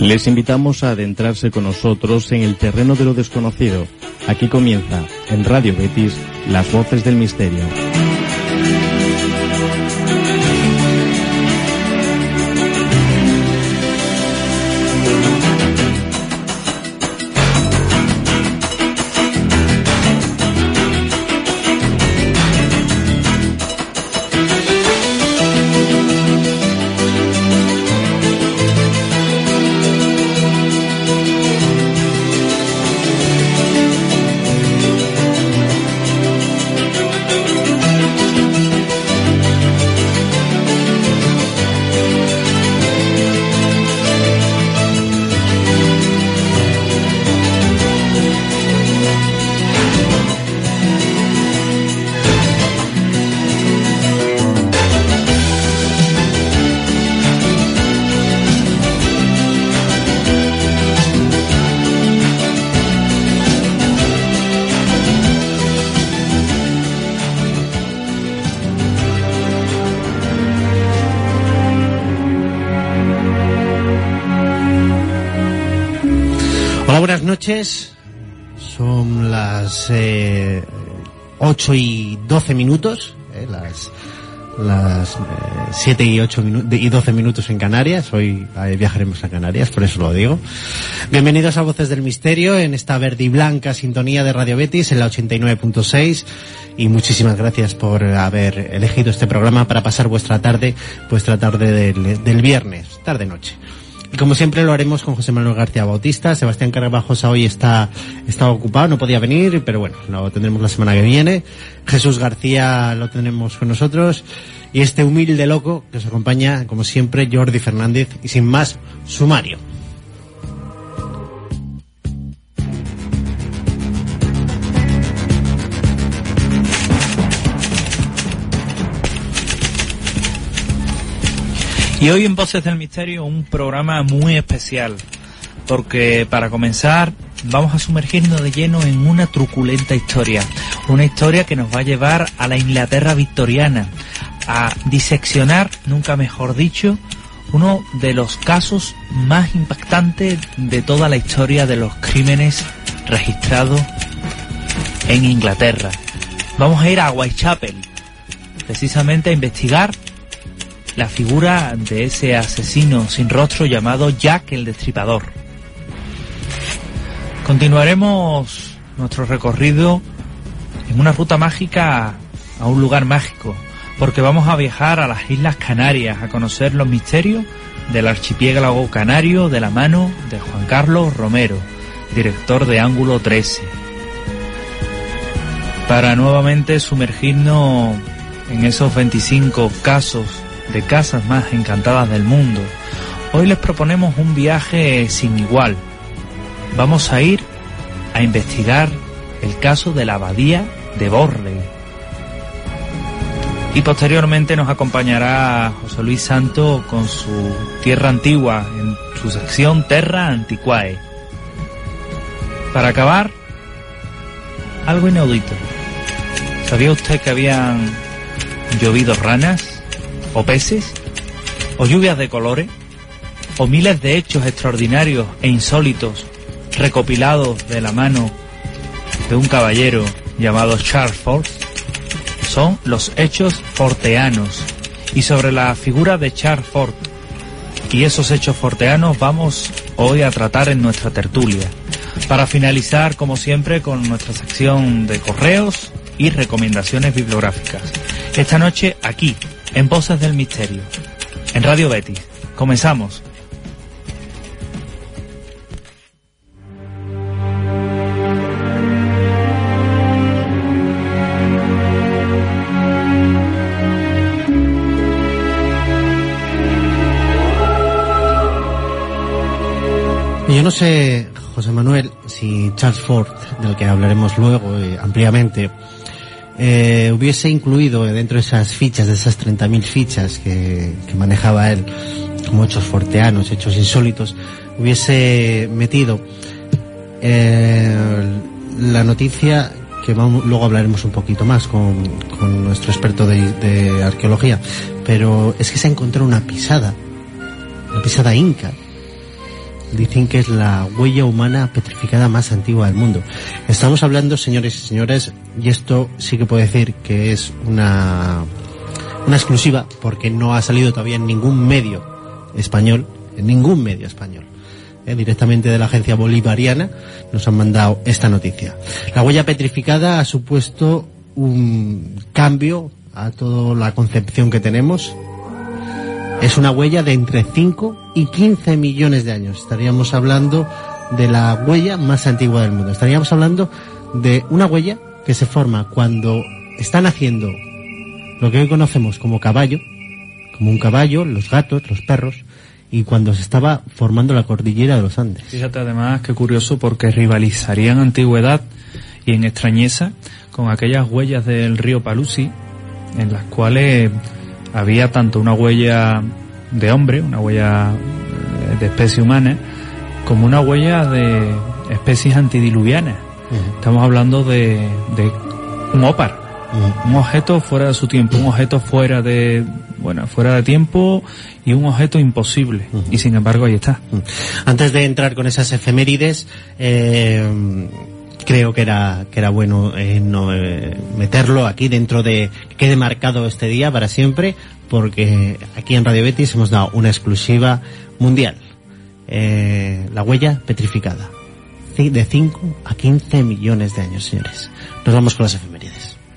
Les invitamos a adentrarse con nosotros en el terreno de lo desconocido. Aquí comienza, en Radio Betis, Las Voces del Misterio. Buenas noches, son las 8 y 12 minutos, las 7 y 12 minutos en Canarias. Hoy viajaremos a Canarias, por eso lo digo. Bienvenidos a Voces del Misterio en esta verde y blanca sintonía de Radio Betis en la 89.6, y muchísimas gracias por haber elegido este programa para pasar vuestra tarde del viernes, tarde-noche. Y como siempre lo haremos con José Manuel García Bautista. Sebastián Carvajosa hoy está ocupado, no podía venir, pero bueno, lo tendremos la semana que viene. Jesús García lo tenemos con nosotros. Y este humilde loco que os acompaña, como siempre, Jordi Fernández. Y sin más, sumario. Y hoy en Voces del Misterio un programa muy especial, porque para comenzar vamos a sumergirnos de lleno en una truculenta historia, una historia que nos va a llevar a la Inglaterra victoriana, a diseccionar, nunca mejor dicho, uno de los casos más impactantes de toda la historia de los crímenes registrados en Inglaterra. Vamos a ir a Whitechapel, precisamente a investigar la figura de ese asesino sin rostro llamado Jack el Destripador. Continuaremos nuestro recorrido en una ruta mágica a un lugar mágico, porque vamos a viajar a las Islas Canarias a conocer los misterios del archipiélago canario de la mano de Juan Carlos Romero, director de Ángulo 13, para nuevamente sumergirnos en esos 25 casos de casas más encantadas del mundo. Hoy les proponemos un viaje sin igual. Vamos a ir a investigar el caso de la abadía de Borley. Y posteriormente nos acompañará José Luis Santo con su Tierra Antigua en su sección Terra Antiquae. Para acabar, algo inaudito. ¿Sabía usted que habían llovido ranas, o peces, o lluvias de colores, o miles de hechos extraordinarios e insólitos recopilados de la mano de un caballero llamado Charles Fort? Son los hechos forteanos, y sobre la figura de Charles Fort y esos hechos forteanos vamos hoy a tratar en nuestra tertulia, para finalizar como siempre con nuestra sección de correos y recomendaciones bibliográficas. Esta noche aquí, en Voces del Misterio, en Radio Betis. Comenzamos. Yo no sé, José Manuel, si Charles Fort, del que hablaremos luego ampliamente, hubiese incluido dentro de esas fichas, de esas 30.000 fichas que manejaba él como hechos forteanos, hechos insólitos, hubiese metido la noticia que luego hablaremos un poquito más con nuestro experto de arqueología, pero es que se ha encontrado una pisada inca dicen que es la huella humana petrificada más antigua del mundo. Estamos hablando, señores y señores, y esto sí que puedo decir que es una exclusiva, porque no ha salido todavía en ningún medio español, directamente de la agencia bolivariana nos han mandado esta noticia. La huella petrificada ha supuesto un cambio a toda la concepción que tenemos. Es una huella de entre 5 y 15 millones de años. Estaríamos hablando de la huella más antigua del mundo. Estaríamos hablando de una huella que se forma cuando están haciendo lo que hoy conocemos como caballo, como un caballo, los gatos, los perros, y cuando se estaba formando la cordillera de los Andes. Fíjate además qué curioso, porque rivalizarían en antigüedad y en extrañeza con aquellas huellas del río Palusi, en las cuales había tanto una huella de hombre, una huella de especie humana, como una huella de especies antidiluvianas. Estamos hablando de un ópar, un objeto fuera de su tiempo, un objeto fuera de tiempo y un objeto imposible. Y sin embargo ahí está. Antes de entrar con esas efemérides, creo que era bueno meterlo aquí dentro de que quede marcado este día para siempre, porque aquí en Radio Betis hemos dado una exclusiva mundial. La huella petrificada. De 5 a 15 millones de años, señores. Nos vamos con las efemérides.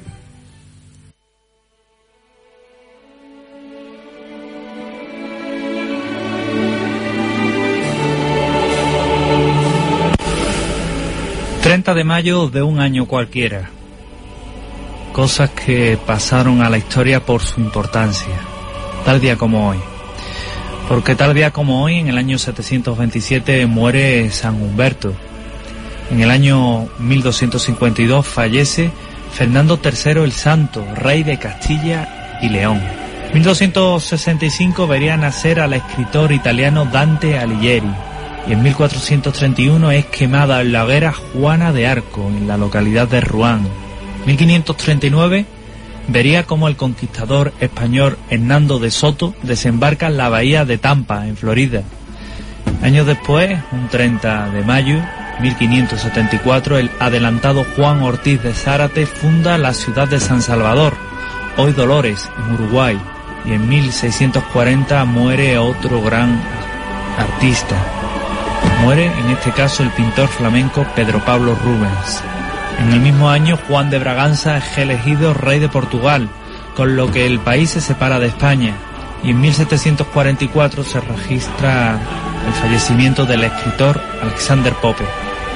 De mayo de un año cualquiera. Cosas que pasaron a la historia por su importancia. Tal día como hoy. Porque tal día como hoy, en el año 727, muere San Humberto. En el año 1252 fallece Fernando III el Santo, rey de Castilla y León. En 1265 vería nacer al escritor italiano Dante Alighieri. Y en 1431 es quemada en la hoguera Juana de Arco, en la localidad de Rouen. 1539 vería como el conquistador español Hernando de Soto desembarca en la bahía de Tampa, en Florida. Años después, un 30 de mayo, 1574, el adelantado Juan Ortiz de Zárate funda la ciudad de San Salvador, hoy Dolores, en Uruguay. Y en 1640 muere otro gran artista. Muere, en este caso, el pintor flamenco Pedro Pablo Rubens. En el mismo año, Juan de Braganza es elegido rey de Portugal, con lo que el país se separa de España. Y en 1744 se registra el fallecimiento del escritor Alexander Pope.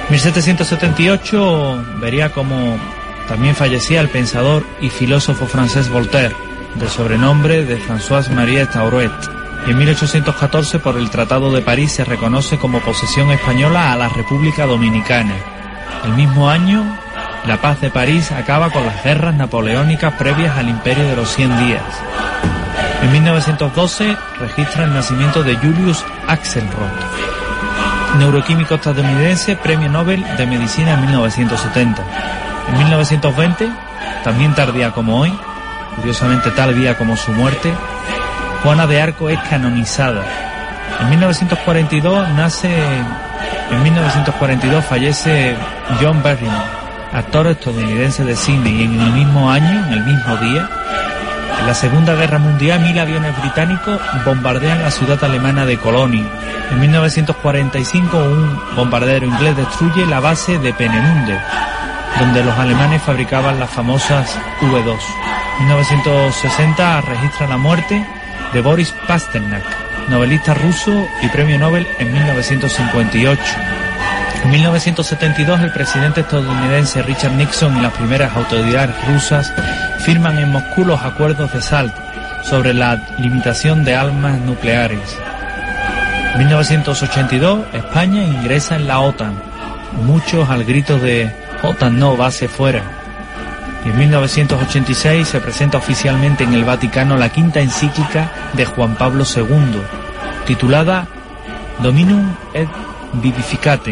1778 vería como también fallecía el pensador y filósofo francés Voltaire, de sobrenombre de François-Marie Tauret. Y en 1814, por el Tratado de París, se reconoce como posesión española a la República Dominicana. El mismo año, la paz de París acaba con las guerras napoleónicas previas al Imperio de los 100 días. En 1912 registra el nacimiento de Julius Axelrod, neuroquímico estadounidense, premio Nobel de Medicina en 1970. En 1920, también tal día como hoy, curiosamente tal día como su muerte, Juana de Arco es canonizada. En 1942 fallece John Barrymore, actor estadounidense de cine, y en el mismo año, en el mismo día, en la Segunda Guerra Mundial, 1000 aviones británicos bombardean la ciudad alemana de Colonia. En 1945 un bombardero inglés destruye la base de Peenemünde, donde los alemanes fabricaban las famosas V2. En 1960 registra la muerte de Boris Pasternak, novelista ruso y premio Nobel en 1958. En 1972 el presidente estadounidense Richard Nixon y las primeras autoridades rusas firman en Moscú los acuerdos de SALT sobre la limitación de armas nucleares. En 1982 España ingresa en la OTAN, muchos al grito de OTAN no, base fuera. Y en 1986 se presenta oficialmente en el Vaticano la quinta encíclica de Juan Pablo II, titulada Dominum et Vivificatem.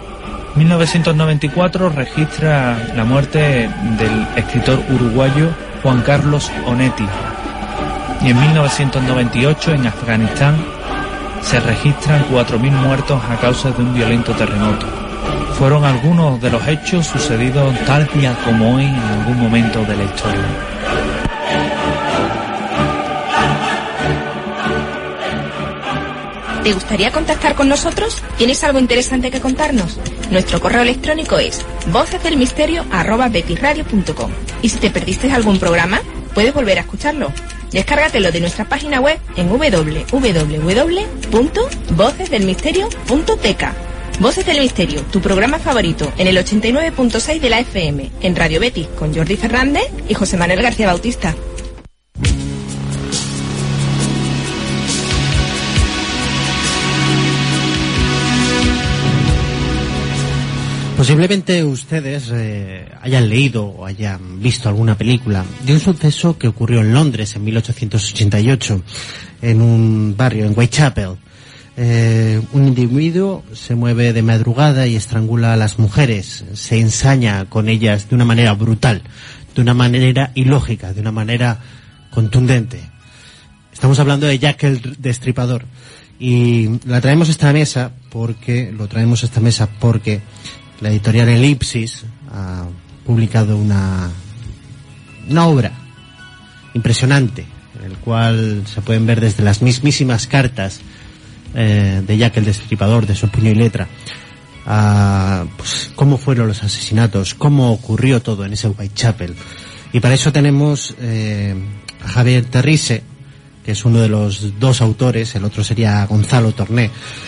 1994 registra la muerte del escritor uruguayo Juan Carlos Onetti. Y en 1998 en Afganistán Se registran 4.000 muertos a causa de un violento terremoto. Fueron algunos de los hechos sucedidos tal día como hoy en algún momento de la historia. ¿Te gustaría contactar con nosotros? ¿Tienes algo interesante que contarnos? Nuestro correo electrónico es vocesdelmisterio@betisradio.com. Y si te perdiste algún programa, puedes volver a escucharlo. Descárgatelo de nuestra página web en www.vocesdelmisterio.tk. Voces del Misterio, tu programa favorito, en el 89.6 de la FM, en Radio Betis, con Jordi Fernández y José Manuel García Bautista. Posiblemente ustedes hayan leído o hayan visto alguna película de un suceso que ocurrió en Londres en 1888, en un barrio, en Whitechapel. Un individuo se mueve de madrugada y estrangula a las mujeres, se ensaña con ellas de una manera brutal, de una manera ilógica, de una manera contundente. Estamos hablando de Jack el Destripador, y lo traemos a esta mesa porque la editorial Elipsis ha publicado una obra impresionante, en el cual se pueden ver desde las mismísimas cartas de Jack el Destripador, de su puño y letra, pues cómo fueron los asesinatos, cómo ocurrió todo en ese Whitechapel. Y para eso tenemos a Javier Terrisse, que es uno de los dos autores, el otro sería Gonzalo Torné,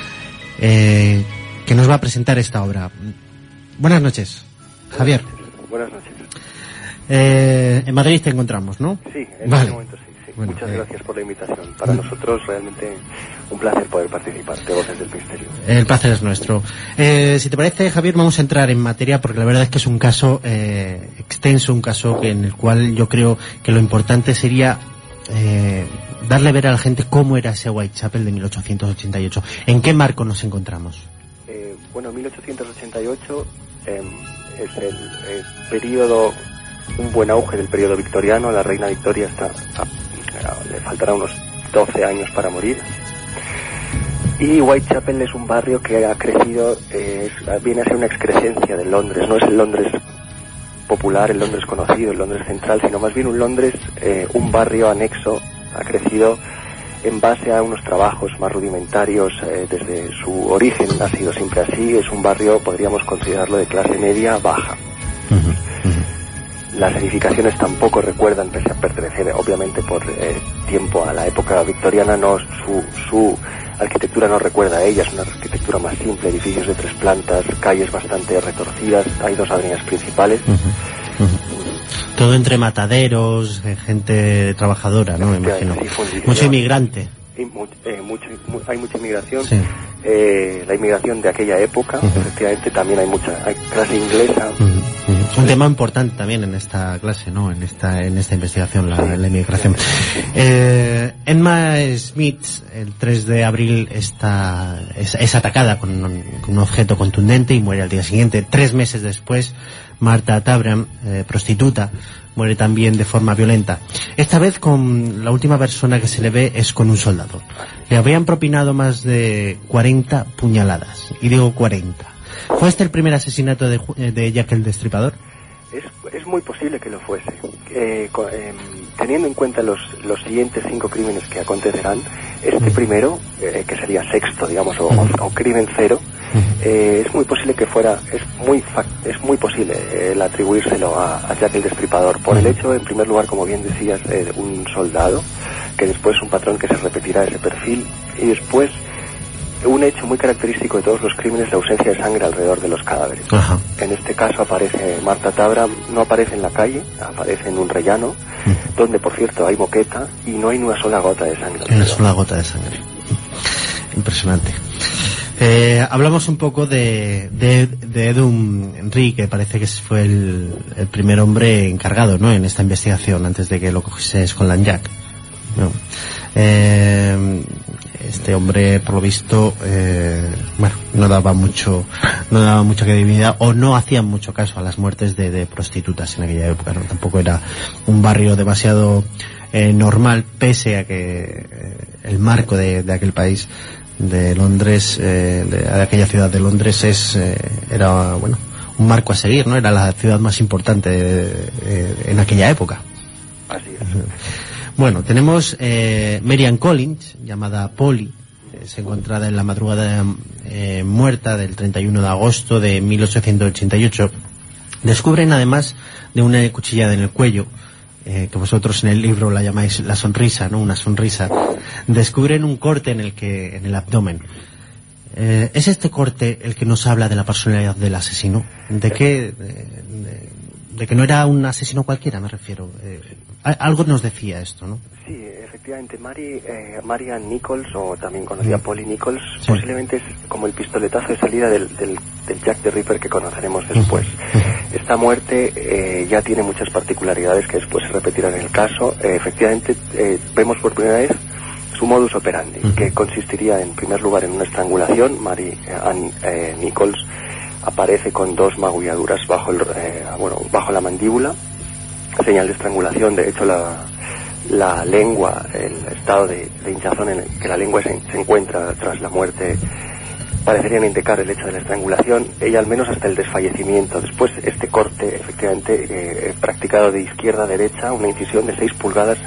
que nos va a presentar esta obra. Buenas noches, Javier. Buenas noches. En Madrid te encontramos, ¿no? Sí, en vale. este momento sí. Bueno, muchas gracias por la invitación. Para nosotros realmente un placer poder participar de Voces del Misterio. El placer es nuestro. Si te parece, Javier, vamos a entrar en materia, porque la verdad es que es un caso extenso, un caso en el cual yo creo que lo importante sería darle a ver a la gente cómo era ese Whitechapel de 1888. ¿En qué marco nos encontramos? Bueno, 1888 es el periodo, un buen auge del periodo victoriano. La reina Victoria le faltará unos 12 años para morir. Y Whitechapel es un barrio que ha crecido, viene a ser una excrescencia de Londres. No es el Londres popular, el Londres conocido, el Londres central, sino más bien un Londres, un barrio anexo. Ha crecido en base a unos trabajos más rudimentarios. Desde su origen ha sido siempre así. Es un barrio, podríamos considerarlo, de clase media baja. Las edificaciones tampoco recuerdan, pese a pertenecer obviamente por tiempo a la época victoriana, no su arquitectura no recuerda a ella. Es una arquitectura más simple, edificios de 3 plantas, calles bastante retorcidas. Hay 2 avenidas principales. Todo entre mataderos, gente trabajadora, ¿no? Me imagino. Sí, mucho inmigrante. Hay mucha inmigración. Sí. La inmigración de aquella época, efectivamente, también hay clase inglesa. Un tema importante también en esta clase, ¿no? En esta investigación, la inmigración. Emma Smith, el 3 de abril, es atacada con un objeto contundente y muere al día siguiente. 3 meses después, Martha Tabram, prostituta, muere también de forma violenta. Esta vez con la última persona que se le ve es con un soldado. Le habían propinado más de 40 puñaladas. Y digo 40. ¿Fue este el primer asesinato de Jack el Destripador? Es muy posible que lo fuese. Teniendo en cuenta los siguientes 5 crímenes que acontecerán, este primero, que sería sexto, digamos, o crimen cero, es muy posible que fuera, es muy posible el atribuírselo a Jack el Destripador, por el hecho, en primer lugar, como bien decías, un soldado, que después un patrón que se repetirá ese perfil, y después un hecho muy característico de todos los crímenes, la ausencia de sangre alrededor de los cadáveres. Ajá. En este caso aparece Martha Tabram, no aparece en la calle, aparece en un rellano, donde por cierto hay moqueta y no hay ni una sola gota de sangre. Una sola gota de sangre. Impresionante. Hablamos un poco de Edum Henry, que parece que fue el primer hombre encargado, ¿no?, en esta investigación, antes de que lo cogiese Scotland Yard, ¿no? Este hombre, por lo visto, no daba mucha credibilidad, o no hacían mucho caso a las muertes de prostitutas en aquella época, ¿no? Tampoco era un barrio demasiado normal, pese a que el marco de aquel país de Londres, de aquella ciudad de Londres, era, bueno, un marco a seguir, ¿no? Era la ciudad más importante en aquella época. Así es. Bueno, tenemos Marianne Collins, llamada Polly, se encontrada en la madrugada muerta del 31 de agosto de 1888. Descubren, además de una cuchillada en el cuello, que vosotros en el libro la llamáis la sonrisa, ¿no? Una sonrisa. Descubren un corte en el abdomen. ¿Es este corte el que nos habla de la personalidad del asesino? ¿De qué? De que no era un asesino cualquiera, me refiero. Algo nos decía esto, ¿no? Sí, efectivamente, Marianne Nichols, o también conocida Polly Nichols, sí, posiblemente es como el pistoletazo de salida del Jack the Ripper que conoceremos después. Esta muerte ya tiene muchas particularidades que después se repetirán en el caso. Efectivamente, vemos por primera vez su modus operandi, que consistiría en primer lugar en una estrangulación. Marianne Nichols aparece con 2 magulladuras bajo la mandíbula, señal de estrangulación. De hecho, la lengua, el estado de hinchazón en el que la lengua se encuentra tras la muerte, parecerían indicar el hecho de la estrangulación, ella al menos hasta el desfallecimiento. Después, este corte, efectivamente, practicado de izquierda a derecha, una incisión de 6 pulgadas,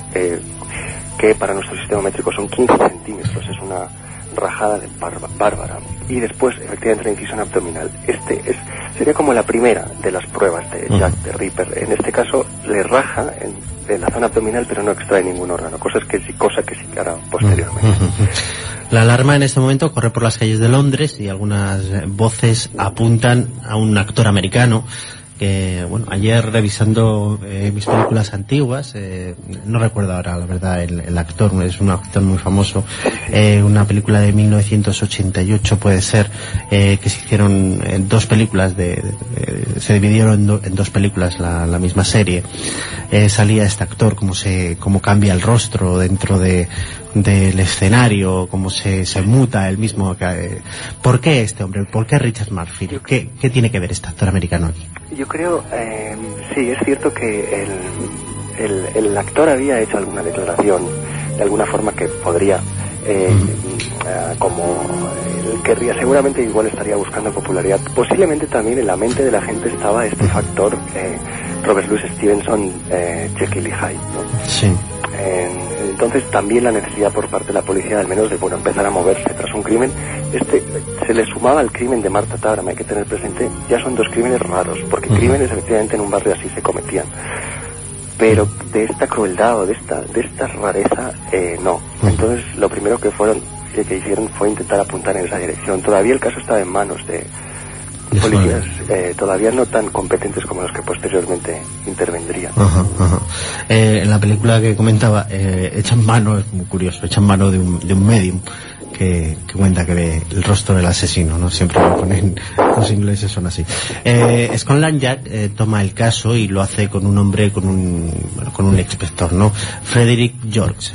que para nuestro sistema métrico son 15 centímetros, es una rajada de bárbara. Y después, efectivamente, la incisión abdominal. Sería como la primera de las pruebas de Jack the Ripper. En este caso, le raja en la zona abdominal, pero no extrae ningún órgano, cosa que sí hará posteriormente. La alarma en este momento corre por las calles de Londres y algunas voces apuntan a un actor americano que, bueno, ayer revisando mis películas antiguas, no recuerdo ahora la verdad el actor, es un actor muy famoso, una película de 1988 puede ser, que se hicieron 2 películas, se dividieron en 2 películas la misma serie. Salía este actor, cómo cambia el rostro dentro del escenario, cómo se muta él mismo. ¿Por qué este hombre? ¿Por qué Richard Marfield? ¿Qué tiene que ver este actor americano aquí? Yo creo, sí, es cierto que el actor había hecho alguna declaración, de alguna forma que podría, como él querría, seguramente igual estaría buscando popularidad. Posiblemente también en la mente de la gente estaba este factor, Robert Louis Stevenson, Jekyll y Hyde, ¿no? Sí. Entonces también la necesidad por parte de la policía, al menos de empezar a moverse tras un crimen. Se le sumaba al crimen de Marta Tabram, hay que tener presente, ya son 2 crímenes raros, porque crímenes efectivamente en un barrio así se cometían, pero de esta crueldad o de esta rareza, no. Entonces lo primero que hicieron fue intentar apuntar en esa dirección. Todavía el caso estaba en manos de policías todavía no tan competentes como los que posteriormente intervendrían. En la película que comentaba, echan mano, es muy curioso, echan mano de un medium que cuenta que ve el rostro del asesino, ¿no? Siempre lo ponen, los ingleses son así. Scotland Yard toma el caso y lo hace con un hombre, con un inspector, ¿no? Frederick George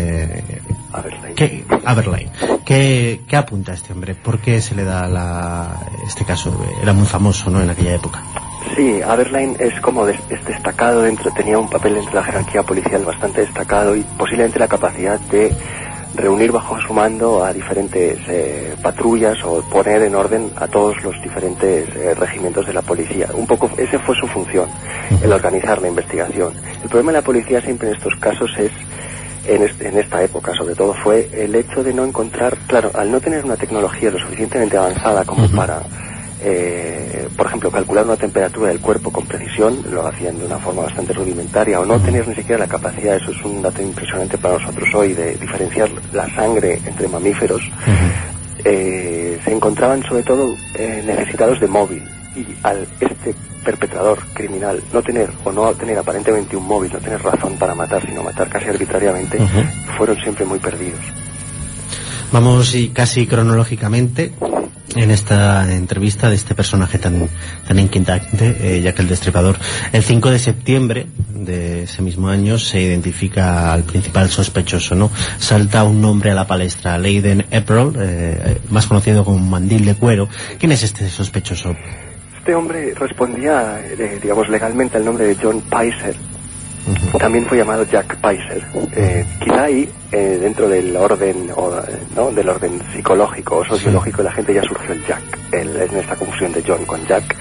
Aberline. ¿Qué apunta este hombre? ¿Por qué se le da este caso? Era muy famoso, ¿no?, en aquella época. Sí, Aberline es como destacado tenía un papel dentro de la jerarquía policial bastante destacado, y posiblemente la capacidad de reunir bajo su mando a diferentes patrullas o poner en orden a todos los diferentes regimientos de la policía. Un poco esa fue su función, el organizar la investigación. El problema de la policía siempre en estos casos es, en esta época sobre todo, fue el hecho de no encontrar, claro, al no tener una tecnología lo suficientemente avanzada como para, por ejemplo, calcular una temperatura del cuerpo con precisión, lo hacían de una forma bastante rudimentaria, o no tener ni siquiera la capacidad, eso es un dato impresionante para nosotros hoy, de diferenciar la sangre entre mamíferos. Se encontraban sobre todo necesitados de móvil, y al perpetrador criminal no tener aparentemente un móvil, no tener razón para matar, sino matar casi arbitrariamente, fueron siempre muy perdidos. Vamos, y casi cronológicamente, en esta entrevista de este personaje tan inquietante, Jack el Destripador. El 5 de septiembre de ese mismo año se identifica al principal sospechoso, ¿no? Salta un nombre a la palestra, Leiden April, más conocido como Mandil de Cuero. ¿Quién es este sospechoso? Este hombre respondía, digamos, legalmente al nombre de John Pizer, También fue llamado Jack Picer. Quizá ahí, dentro del orden, ¿no?, del orden psicológico o sociológico, la gente ya surgió el Jack, en esta confusión de John con Jack.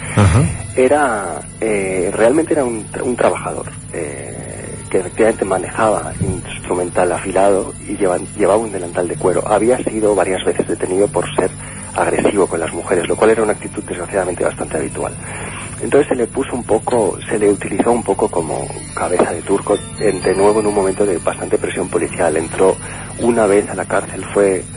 Realmente era un trabajador que efectivamente manejaba instrumental afilado y llevaba un delantal de cuero. Había sido varias veces detenido por ser agresivo con las mujeres, lo cual era una actitud desgraciadamente bastante habitual. Entonces se le utilizó un poco como cabeza de turco, de nuevo en un momento de bastante presión policial. Entró una vez a la cárcel,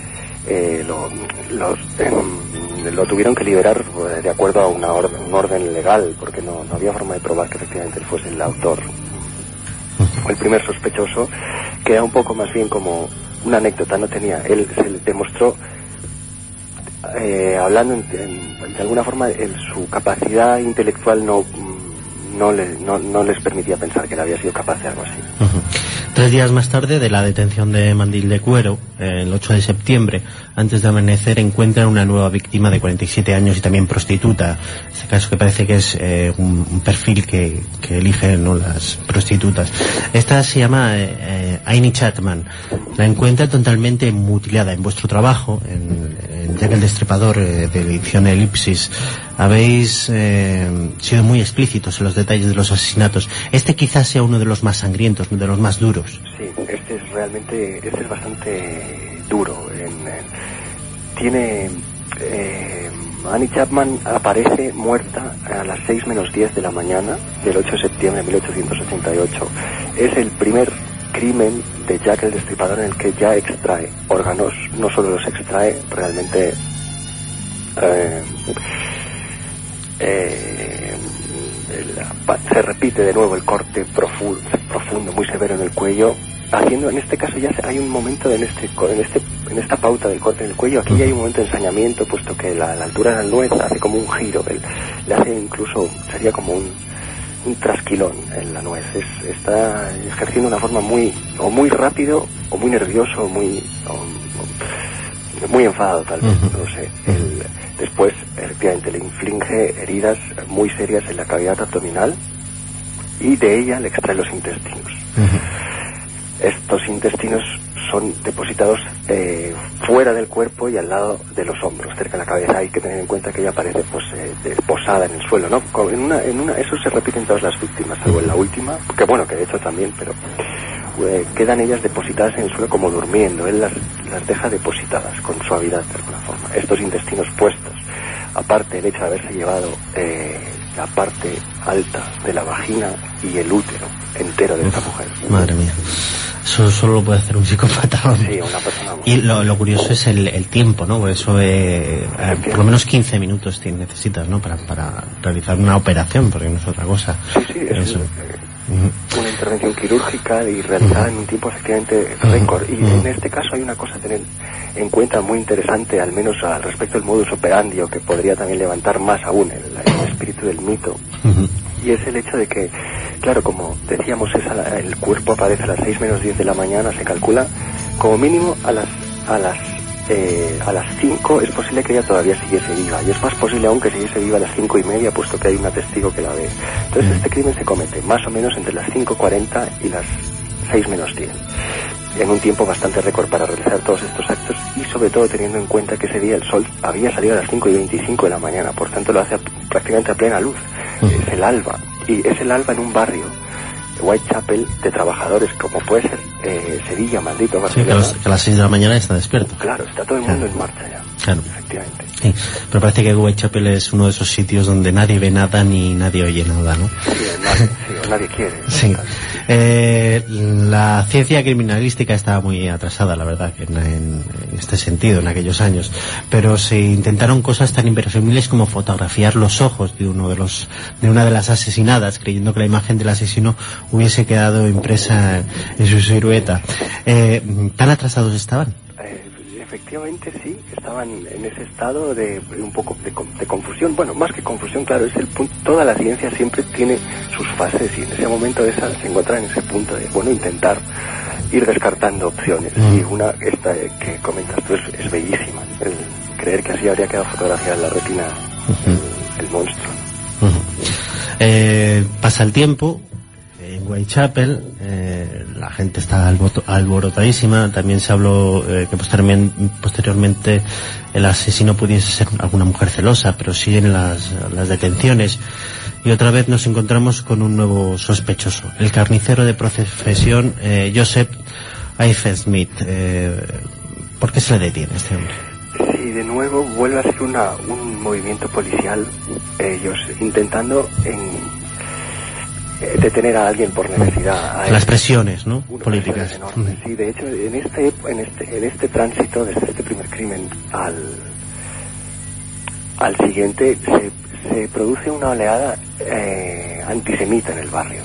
lo tuvieron que liberar de acuerdo a un orden legal, porque no había forma de probar que efectivamente él fuese el autor. Fue el primer sospechoso, que era un poco más bien como una anécdota, se le demostró, hablando de alguna forma, su capacidad intelectual no les permitía pensar que él había sido capaz de algo así. 3 días más tarde de la detención de Mandil de Cuero, el 8 de septiembre, antes de amanecer, encuentran una nueva víctima de 47 años y también prostituta. Este caso que parece que es un perfil que eligen, ¿no?, las prostitutas. Esta se llama Aini Chapman. La encuentran totalmente mutilada. En vuestro trabajo, en Jack el Destripador, de edición Elipsis, habéis sido muy explícitos en los detalles de los asesinatos. Este quizás sea uno de los más sangrientos, de los más duros. Sí, este es bastante duro. Annie Chapman aparece muerta a las 6:10 de la mañana del 8 de septiembre de 1888. Es el primer crimen de Jack el Destripador en el que ya extrae órganos. No solo los extrae, realmente se repite de nuevo el corte profundo, muy severo en el cuello, haciendo, en este caso ya hay un momento en esta pauta del corte en el cuello, aquí ya hay un momento de ensañamiento, puesto que la altura de la nuez hace como un giro, le hace incluso, sería como un trasquilón en la nuez. Está ejerciendo una forma muy rápido, o muy nervioso, o muy enfadado, tal vez, no lo sé. Después, efectivamente, le inflige heridas muy serias en la cavidad abdominal y de ella le extrae los intestinos. Estos intestinos son depositados fuera del cuerpo y al lado de los hombros, cerca de la cabeza. Hay que tener en cuenta que ella aparece posada en el suelo, ¿no? Eso se repite en todas las víctimas, salvo en la última, que bueno, que de hecho también, pero quedan ellas depositadas en el suelo como durmiendo. Él las deja depositadas con suavidad, de alguna forma. Estos intestinos puestos, aparte el hecho de haberse llevado la parte alta de la vagina y el útero entero de esta mujer. Madre mía. Eso solo lo puede hacer un psicópata. Sí, una persona. Y lo curioso es el tiempo, ¿no? Eso por lo menos 15 minutos necesitas, ¿no? Para realizar una operación, porque no es otra cosa. Sí, es una intervención quirúrgica y realizada en un tiempo efectivamente récord. Y en este caso hay una cosa a tener en cuenta muy interesante, al menos al respecto del modus operandi, o que podría también levantar más aún el espíritu del mito. Y es el hecho de que, claro, como decíamos, el cuerpo aparece a las 6:10 de la mañana, se calcula, como mínimo a las 5 es posible que ella todavía siguiese viva, y es más posible aún que siguiese viva a las 5:30, puesto que hay una testigo que la ve. Entonces este crimen se comete más o menos entre las 5:40 y las 6:10, en un tiempo bastante récord para realizar todos estos actos, y sobre todo teniendo en cuenta que ese día el sol había salido a las 5:25 de la mañana, por tanto lo hace prácticamente a plena luz. Es el alba, y es el alba en un barrio, Whitechapel, de trabajadores, como puede ser Sevilla, maldito Barcelona. Sí, que a las 6 de la mañana está despierto. Claro, está todo el mundo en marcha ya. Claro. Efectivamente. Sí, pero parece que Whitechapel es uno de esos sitios donde nadie ve nada ni nadie oye nada, ¿no? Sí, nadie quiere. Sí. La ciencia criminalística estaba muy atrasada, la verdad, en este sentido, en aquellos años, pero se intentaron cosas tan inverosímiles como fotografiar los ojos de una de las asesinadas, creyendo que la imagen del asesino hubiese quedado impresa en su silueta. ¿Tan atrasados estaban? Efectivamente sí, estaban en ese estado de un poco de confusión. Bueno, más que confusión, claro, es el punto. Toda la ciencia siempre tiene sus fases, y en ese momento se encuentra en ese punto de, intentar ir descartando opciones. Y esta que comentas tú es bellísima, el creer que así habría quedado fotografiada en la retina el monstruo. Pasa el tiempo, Whitechapel, la gente está alborotadísima. También se habló que posteriormente el asesino pudiese ser alguna mujer celosa, pero siguen las detenciones. Y otra vez nos encontramos con un nuevo sospechoso, el carnicero de profesión Joseph Eifelsmith. ¿Por qué se le detiene a este hombre? Sí, de nuevo vuelve a ser un movimiento policial, ellos intentando detener a alguien por necesidad. Las presiones, ¿no? Políticas. Enormes. Sí, de hecho, en este tránsito, desde este primer crimen al siguiente, se produce una oleada antisemita en el barrio.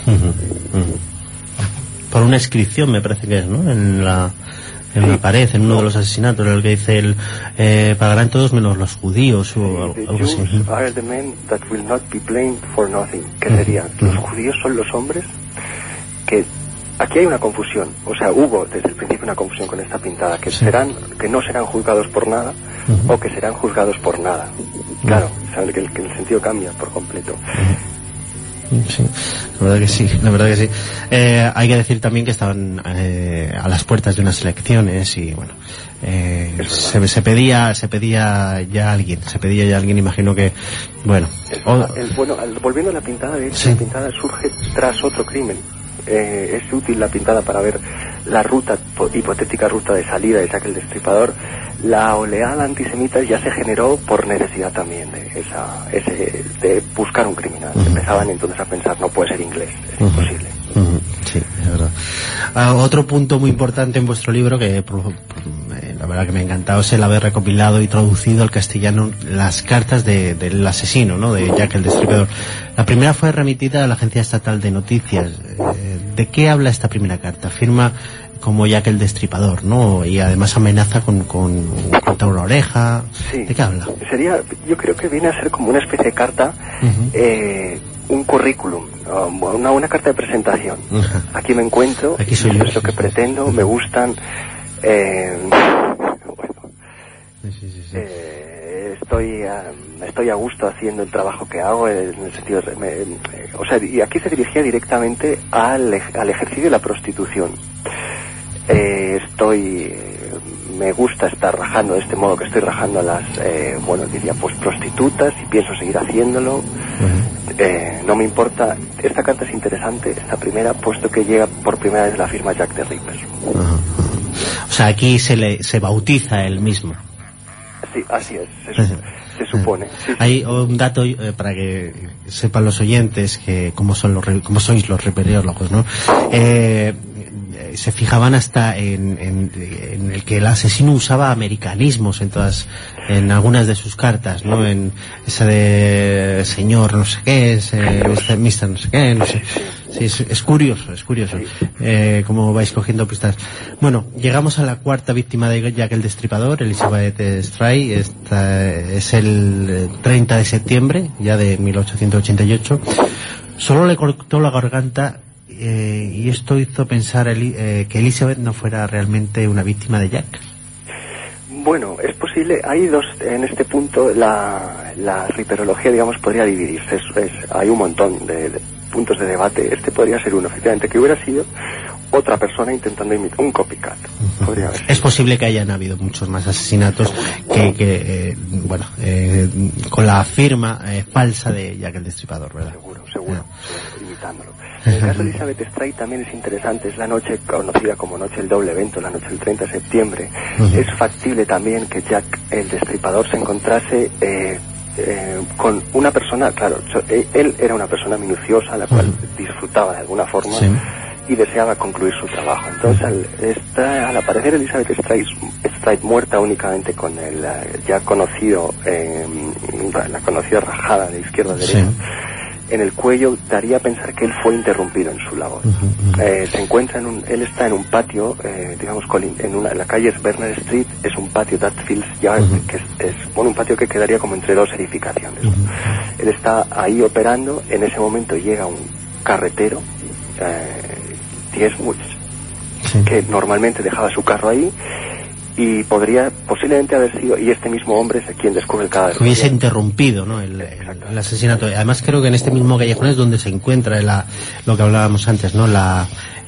Por una inscripción, me parece que es, ¿no? En la pared, en uno de los asesinatos, en el que dice pagarán todos menos los judíos, o algo así. Jews are the men that will not be blamed for nothing. Que sería, los judíos son los hombres que... Aquí hay una confusión, o sea, hubo desde el principio una confusión con esta pintada, que no serán juzgados por nada, o que serán juzgados por nada. Claro, saben que el sentido cambia por completo. Sí, la verdad que sí. Hay que decir también que estaban a las puertas de unas elecciones y bueno, se pedía ya alguien, imagino que bueno. Volviendo a la pintada, de hecho, la pintada surge tras otro crimen. Es útil la pintada para ver la hipotética ruta de salida de Jack el Destripador. La oleada antisemita ya se generó por necesidad también de buscar un criminal. Empezaban entonces a pensar, no puede ser inglés, es imposible. Sí, es verdad. Otro punto muy importante en vuestro libro, que la verdad que me ha encantado, es el haber recopilado y traducido al castellano las cartas del asesino, ¿no? De Jack el Destripador. La primera fue remitida a la Agencia Estatal de Noticias. ¿De qué habla esta primera carta? Afirma como Jack el Destripador, ¿no? Y además amenaza con cortar una oreja. Sí. ¿De qué habla? Yo creo que viene a ser como una especie de carta, un currículum, una carta de presentación. Aquí me encuentro, aquí soy yo, es lo que pretendo, me gustan, estoy a gusto haciendo el trabajo que hago, en el sentido, y aquí se dirigía directamente al ejercicio de la prostitución. Me gusta estar rajando de este modo que estoy rajando a las, prostitutas, y pienso seguir haciéndolo. No me importa. Esta carta es interesante, esta primera, puesto que llega por primera vez la firma Jack the Ripper. O sea, aquí se bautiza él mismo. Sí, así es, se supone. Sí. Hay un dato para que sepan los oyentes que cómo sois los riperiólogos, ¿no? Se fijaban hasta en el que el asesino usaba americanismos en algunas de sus cartas, ¿no? En esa de señor no sé qué, mister no sé qué, no sé. Sí, es curioso. Cómo vais cogiendo pistas. Bueno, llegamos a la cuarta víctima de Jack el Destripador, Elizabeth Stride. Esta es el 30 de septiembre, ya de 1888. Solo le cortó la garganta. Y esto hizo pensar que Elizabeth no fuera realmente una víctima de Jack. Bueno, es posible. Hay dos en este punto. La riperología, digamos, podría dividirse. Hay un montón de puntos de debate. Este podría ser uno, efectivamente, que hubiera sido otra persona intentando imitar un copycat. Podría haber sido. Es posible que hayan habido muchos más asesinatos con la firma falsa de Jack el Destripador, ¿verdad? Seguro, imitándolo. En el caso de Elizabeth Stride también es interesante, es la noche conocida como noche del doble evento, la noche del 30 de septiembre. Es factible también que Jack el Destripador se encontrase con una persona, claro, él era una persona minuciosa, la cual disfrutaba de alguna forma y deseaba concluir su trabajo. Entonces, al aparecer Elizabeth Stride muerta únicamente con el ya conocido, la conocida rajada de izquierda a derecha, en el cuello, daría a pensar que él fue interrumpido en su labor. Se encuentra él está en un patio, en la calle Bernard Street, es un patio, Datfields Yard, que es un patio que quedaría como entre dos edificaciones. Él está ahí operando, en ese momento llega un carretero, T.S. Woods, que normalmente dejaba su carro ahí, y podría posiblemente haber sido, y este mismo hombre es quien descubre el cadáver. Hubiese interrumpido, ¿no? el asesinato. Además creo que en este mismo callejón es donde se encuentra lo que hablábamos antes, ¿no? La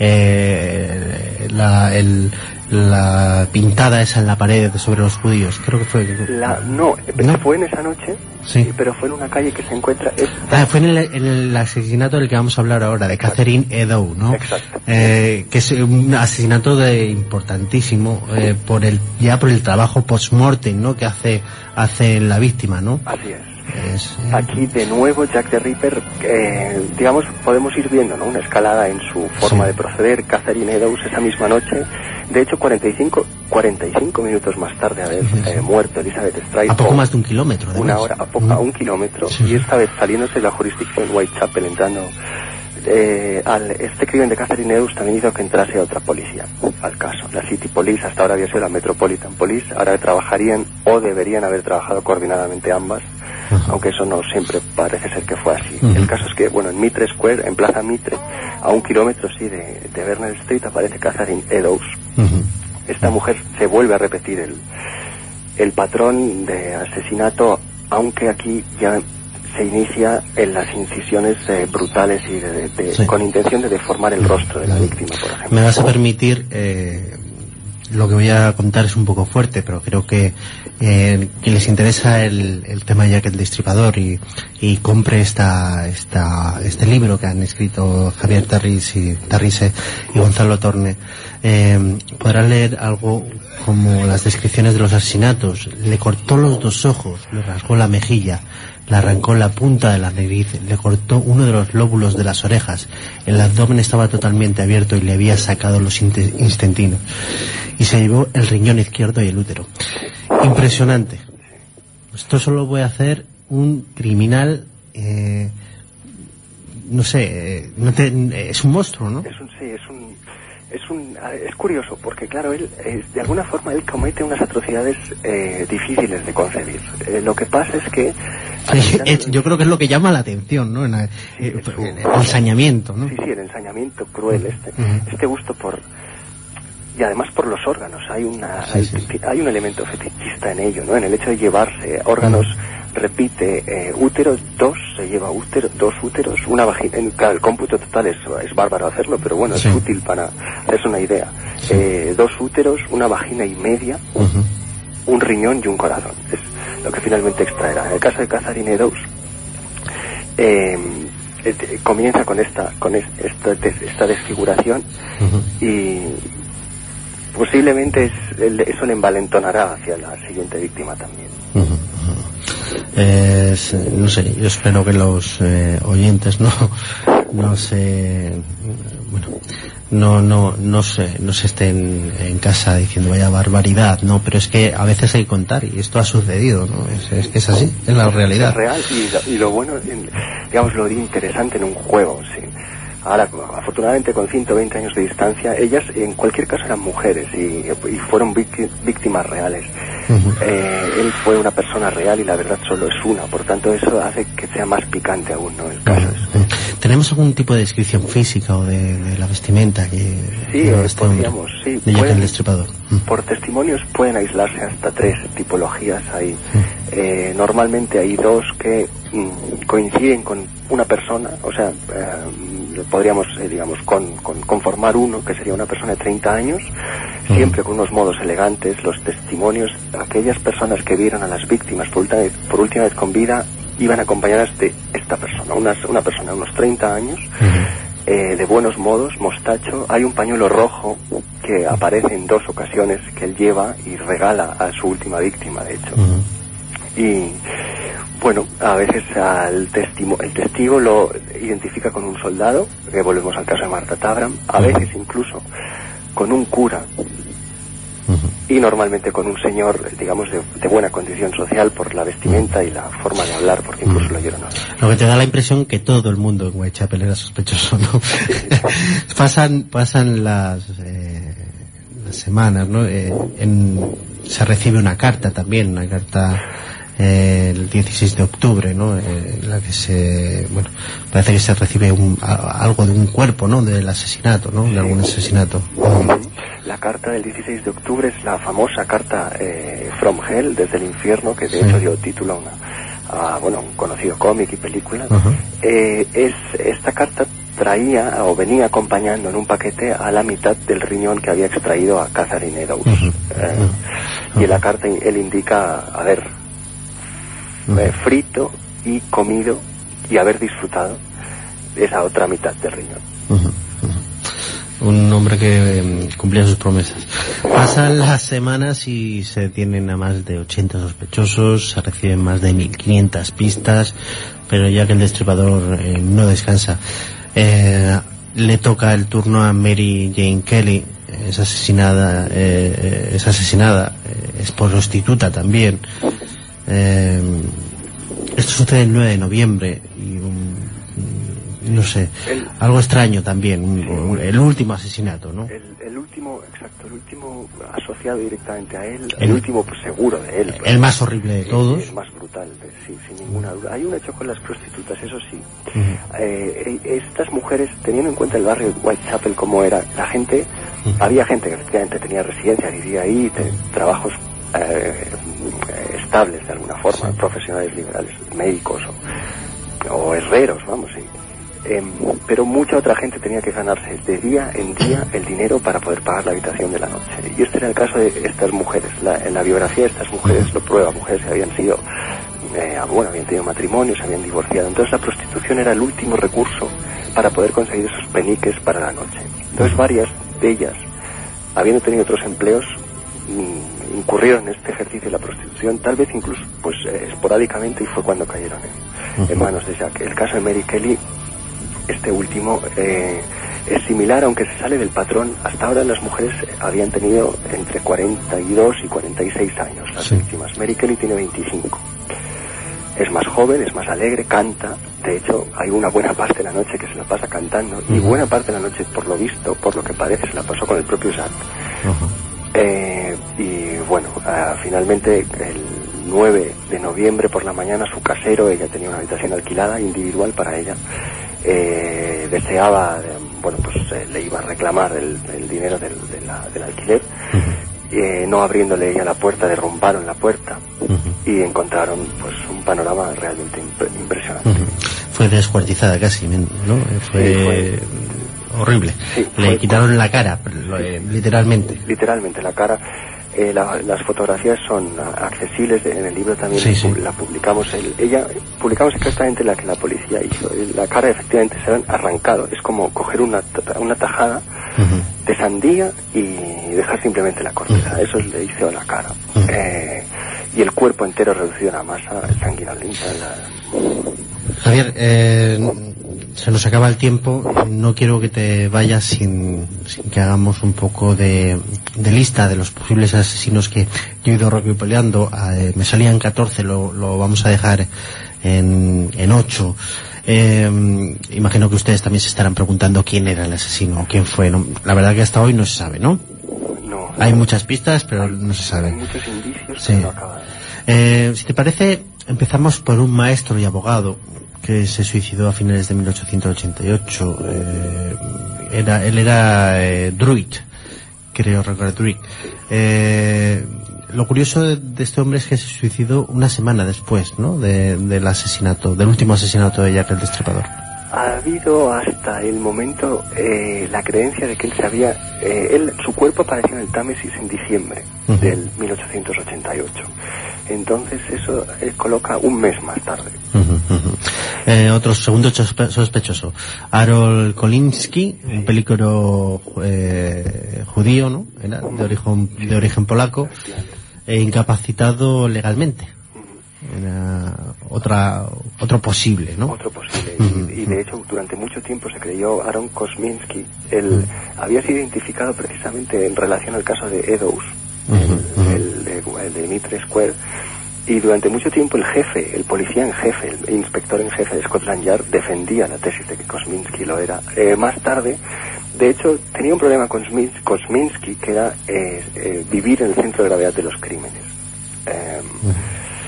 pintada esa en la pared sobre los judíos. Creo que fue. ¿No? Fue en esa noche. Sí. Pero fue en una calle que se encuentra. Fue en el asesinato del que vamos a hablar ahora, de Catherine Eddowes, ¿no? Exacto. Que es un asesinato importantísimo por el trabajo post-mortem, ¿no? Que hace la víctima, ¿no? Así es. Aquí de nuevo Jack the Ripper, digamos, podemos ir viendo, ¿no? Una escalada en su forma de proceder. Catherine Eddowes esa misma noche, de hecho 45 minutos más tarde de haber muerto Elizabeth Stride, a poco más de un kilómetro, además. Una hora, a un kilómetro, y esta vez saliéndose de la jurisdicción Whitechapel, entrando este crimen de Catherine Eddowes también hizo que entrase otra policía al caso. La City Police hasta ahora había sido la Metropolitan Police, ahora trabajarían o deberían haber trabajado coordinadamente ambas, aunque eso no siempre parece ser que fue así. El caso es que, bueno, en Mitre Square, en Plaza Mitre, a un kilómetro de Berners Street, aparece Catherine Eddowes. Esta mujer se vuelve a repetir el patrón de asesinato, aunque aquí ya se inicia en las incisiones brutales y con intención de deformar el rostro de la víctima, por ejemplo. Me vas a permitir, lo que voy a contar es un poco fuerte, pero creo que quien les interesa el tema de Jack el Destripador y compre este libro que han escrito Javier Tarrise y Gonzalo Torne, podrán leer algo como las descripciones de los asesinatos. Le cortó los 2 ojos, le rasgó la mejilla, le arrancó la punta de la nariz, le cortó uno de los lóbulos de las orejas, el abdomen estaba totalmente abierto y le había sacado los intestinos, y se llevó el riñón izquierdo y el útero. Impresionante. Esto solo puede hacer un criminal, no sé, es un monstruo, ¿no? Es curioso porque, claro, él de alguna forma él comete unas atrocidades difíciles de concebir. Lo que pasa es que yo creo que es lo que llama la atención, ¿no? El ensañamiento, ¿no? Sí, el ensañamiento cruel, este gusto y además por los órganos. Hay un elemento fetichista en ello, ¿no? En el hecho de llevarse órganos. Repite, úteros, se lleva dos úteros, una vagina. Claro, el cómputo total es bárbaro hacerlo, pero bueno, es útil para hacerse una idea. 2 úteros, una vagina y media, un riñón y un corazón. Es lo que finalmente extraerá. En el caso de Catherine Eddowes, comienza con esta desfiguración y posiblemente eso le envalentonará hacia la siguiente víctima también. No sé, yo espero que los oyentes no se estén en casa diciendo vaya barbaridad, no, pero es que a veces hay que contar y esto ha sucedido, ¿no? Es que es así, es la realidad. Es real y lo bueno, digamos, lo interesante en un juego, sí. Ahora, afortunadamente, con 120 años de distancia, ellas en cualquier caso eran mujeres y fueron víctimas reales. Él fue una persona real y la verdad solo es una, por tanto eso hace que sea más picante aún, ¿no? El caso ¿Tenemos algún tipo de descripción física o de la vestimenta que podríamos, de Jack el Destripador? Por testimonios pueden aislarse hasta 3 tipologías ahí. Normalmente hay 2 que coinciden con una persona, o sea, podríamos, digamos, conformar uno, que sería una persona de 30 años, siempre con unos modos elegantes. Los testimonios, aquellas personas que vieron a las víctimas por última vez con vida, iban acompañadas de esta persona, una persona de unos 30 años, de buenos modos, mostacho. Hay un pañuelo rojo que aparece en 2 ocasiones que él lleva y regala a su última víctima, de hecho. Y bueno, a veces el testigo lo identifica con un soldado, que volvemos al caso de Martha Tabram, a veces incluso con un cura, y normalmente con un señor, digamos, de buena condición social por la vestimenta y la forma de hablar, porque incluso lo oyeron hablar. Lo que te da la impresión que todo el mundo en Whitechapel era sospechoso, ¿no? pasan las semanas, ¿no? Se recibe una carta también, una carta el 16 de octubre, ¿no? En la que parece que se recibe algo de un cuerpo, ¿no? Del asesinato, ¿no? De algún asesinato. La carta del 16 de octubre es la famosa carta From Hell, desde el infierno, que de hecho dio título a un conocido cómic y película. Esta carta traía o venía acompañando en un paquete a la mitad del riñón que había extraído a Catherine Eddowes. Y en la carta él indica haber frito y comido y haber disfrutado de esa otra mitad del riñón. Un hombre que cumplía sus promesas. Pasan las semanas y se tienen a más de 80 sospechosos, se reciben más de 1500 pistas, pero ya que el Destripador no descansa, le toca el turno a Mary Jane Kelly. Es asesinada, es prostituta también. Esto sucede el 9 de noviembre y no sé, algo extraño también, el último asesinato, ¿no? El último asociado directamente a él, el último seguro de él. El más horrible de todos. El más brutal, sí, sin ninguna duda. Hay un hecho con las prostitutas, eso sí. Estas mujeres, teniendo en cuenta el barrio de Whitechapel como era, la gente, había gente que efectivamente tenía residencia, vivía ahí, trabajos estables de alguna forma, profesionales liberales, médicos o herreros, vamos, sí. Pero mucha otra gente tenía que ganarse de día en día el dinero para poder pagar la habitación de la noche. Y este era el caso de estas mujeres. En la biografía de estas mujeres lo prueba, mujeres que habían sido, habían tenido matrimonios, se habían divorciado. Entonces la prostitución era el último recurso para poder conseguir esos peniques para la noche. Entonces varias de ellas, habiendo tenido otros empleos, incurrieron en este ejercicio de la prostitución, tal vez incluso esporádicamente, y fue cuando cayeron en manos de Jack. El caso de Mary Kelly, este último, es similar, aunque se sale del patrón. Hasta ahora las mujeres habían tenido entre 42 y 46 años, las víctimas. Mary Kelly tiene 25. Es más joven, es más alegre, canta. De hecho, hay una buena parte de la noche que se la pasa cantando, y buena parte de la noche, por lo visto, por lo que parece, se la pasó con el propio Jack. Finalmente, el 9 de noviembre por la mañana, su casero, ella tenía una habitación alquilada, individual para ella, deseaba, le iba a reclamar el dinero del alquiler. No abriéndole ella la puerta, derrumbaron la puerta y encontraron un panorama realmente impresionante. Fue descuartizada casi, ¿no? Fue horrible. Sí, le quitaron la cara, literalmente. Literalmente la cara. Las fotografías son accesibles, en el libro también la publicamos. Publicamos exactamente la que la policía hizo. La cara efectivamente se han arrancado. Es como coger una tajada de sandía y dejar simplemente la corteza. Eso le hizo a la cara. Y el cuerpo entero reducido a una masa sanguinolenta. Javier, se nos acaba el tiempo. No quiero que te vayas sin que hagamos un poco de lista de los posibles asesinos que yo he ido recopileando. Me salían 14, lo vamos a dejar en 8. Imagino que ustedes también se estarán preguntando quién era el asesino, quién fue, ¿no? La verdad que hasta hoy no se sabe, ¿no? No. Hay muchas pistas, pero no se sabe. Hay muchos indicios, sí. Pero no acaba. Si te parece, empezamos por un maestro y abogado que se suicidó a finales de 1888. Él era druid, creo recordar, druid. Lo curioso de este hombre es que se suicidó una semana después, ¿no? Del asesinato, del último asesinato de Jack el Destripador. Ha habido hasta el momento la creencia de que su cuerpo apareció en el Támesis en diciembre del 1888. Entonces eso coloca un mes más tarde. Otro segundo sospechoso, Harold Koliński, un pelícaro judío, ¿no? Era de origen polaco, incapacitado legalmente. Era otro posible, ¿no? Otro posible. Y de hecho durante mucho tiempo se creyó Aaron Kosminski. Él había sido identificado precisamente en relación al caso de Eddowes, el de Mitre Square. Y durante mucho tiempo el policía en jefe, el inspector en jefe de Scotland Yard defendía la tesis de que Kosminski lo era. Más tarde, de hecho, tenía un problema con Kosminski, que era vivir en el centro de gravedad de los crímenes.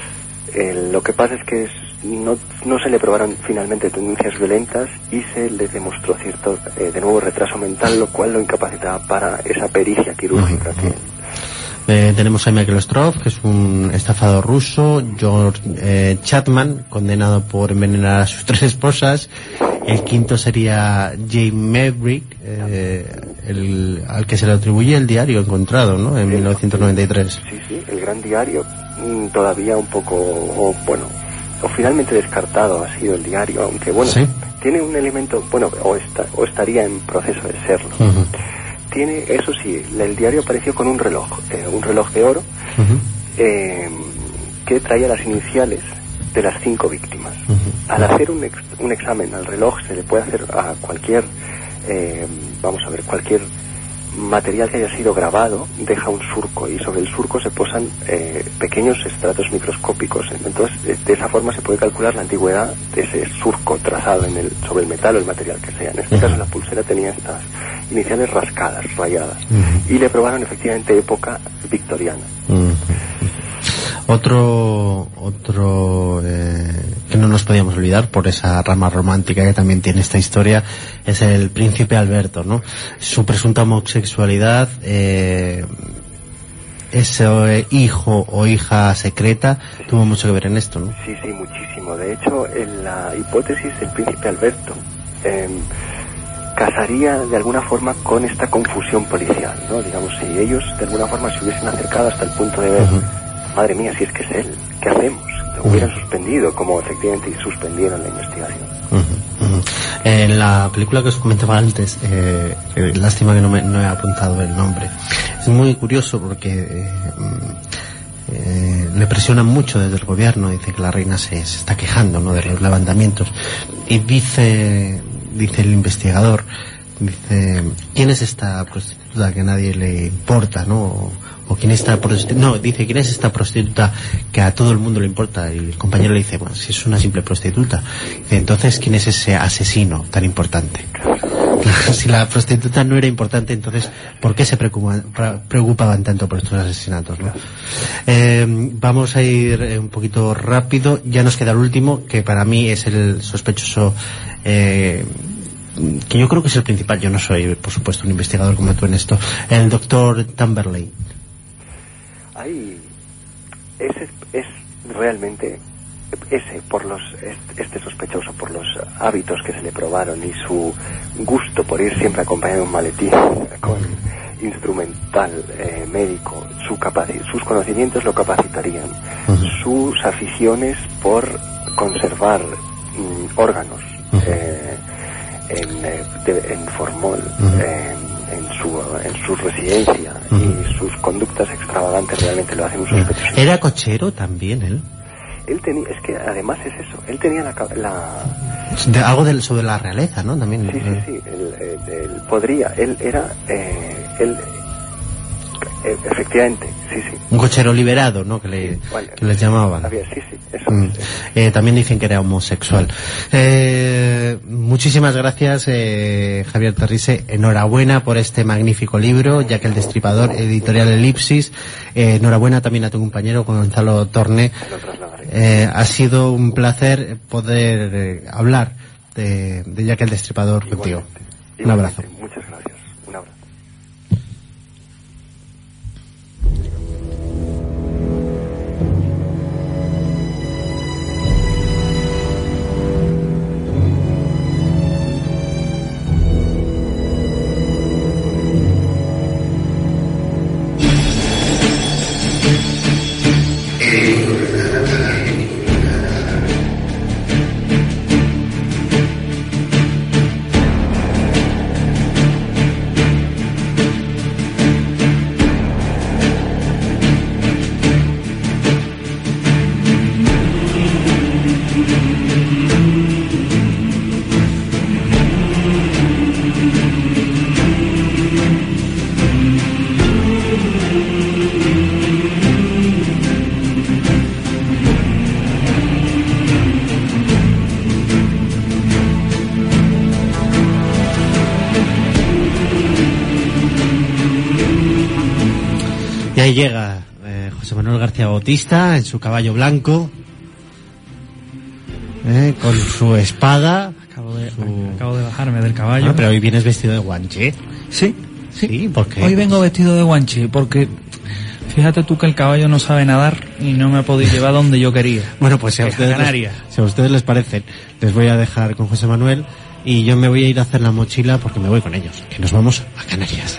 Lo que pasa es que no se le probaron finalmente tendencias violentas y se le demostró cierto, de nuevo, retraso mental, lo cual lo incapacitaba para esa pericia quirúrgica que... Tenemos a Michael Stroff, que es un estafador ruso, George Chapman, condenado por envenenar a sus 3 esposas. El quinto sería James Maverick, al que se le atribuye el diario encontrado, ¿no?, en 1993. Sí, el gran diario, todavía un poco, o finalmente descartado ha sido el diario, aunque ¿sí? Tiene un elemento, o estaría en proceso de serlo. Uh-huh. Tiene, eso sí, el diario apareció con un reloj de oro, uh-huh, que traía las iniciales de las 5 víctimas. Uh-huh. Al hacer un examen al reloj se le puede hacer a cualquier, cualquier material que haya sido grabado, deja un surco y sobre el surco se posan pequeños estratos microscópicos. Entonces, de esa forma se puede calcular la antigüedad de ese surco trazado sobre el metal o el material que sea. En este caso, la pulsera tenía estas iniciales rascadas, rayadas, y le probaron efectivamente época victoriana. Otro que no nos podíamos olvidar por esa rama romántica que también tiene esta historia es el príncipe Alberto, ¿no? Su presunta homosexualidad, ese hijo o hija secreta tuvo mucho que ver en esto, ¿no? Sí, muchísimo. De hecho, en la hipótesis, el príncipe Alberto casaría de alguna forma con esta confusión policial, ¿no? Digamos, si ellos de alguna forma se hubiesen acercado hasta el punto de ver, madre mía, si es que es él, ¿qué hacemos? Lo hubieran suspendido, como efectivamente suspendieron la investigación. En la película que os comentaba antes, lástima que no he apuntado el nombre, es muy curioso porque le presionan mucho desde el gobierno, dice que la reina se está quejando, ¿no?, de los levantamientos, y dice el investigador, dice, ¿quién es esta prostituta que a nadie le importa, no? O quién es esta prostituta, no, dice, ¿quién es esta prostituta que a todo el mundo le importa? Y el compañero le dice, bueno, si es una simple prostituta. Dice, entonces, ¿quién es ese asesino tan importante? Si la prostituta no era importante, entonces, ¿por qué se preocupaban tanto por estos asesinatos, ¿no? Vamos a ir un poquito rápido. Ya nos queda el último, que para mí es el sospechoso, que yo creo que es el principal. Yo no soy, por supuesto, un investigador como tú en esto. El doctor Tamberley. Ese es realmente este sospechoso, por los hábitos que se le probaron y su gusto por ir siempre acompañado de un maletín con instrumental médico, sus conocimientos lo capacitarían, sus aficiones por conservar órganos en formol, en su residencia, y sus conductas extravagantes realmente lo hacen un sospechoso. ¿Era cochero también él? Él tenía, es que además es eso, él tenía algo sobre la realeza, ¿no? También. Sí, él podría, él era, efectivamente, sí. Un cochero liberado, ¿no? Que les llamaban. Sí, eso. También dicen que era homosexual. Muchísimas gracias, Javier Terrisse. Enhorabuena por este magnífico libro, Jack el Destripador, editorial Elipsis. Enhorabuena también a tu compañero Gonzalo Torné. Ha sido un placer poder hablar de Jack el Destripador contigo. Un abrazo. Muchas gracias. Un abrazo. Y ahí llega José Manuel García Bautista en su caballo blanco. con su espada. Acabo de bajarme del caballo. Pero hoy vienes vestido de guanche. Sí, ¿por qué? Hoy vengo vestido de guanche porque fíjate tú que el caballo no sabe nadar y no me ha podido llevar donde yo quería. Bueno, pues si a ustedes les parecen, les voy a dejar con José Manuel y yo me voy a ir a hacer la mochila porque me voy con ellos, que nos vamos a Canarias.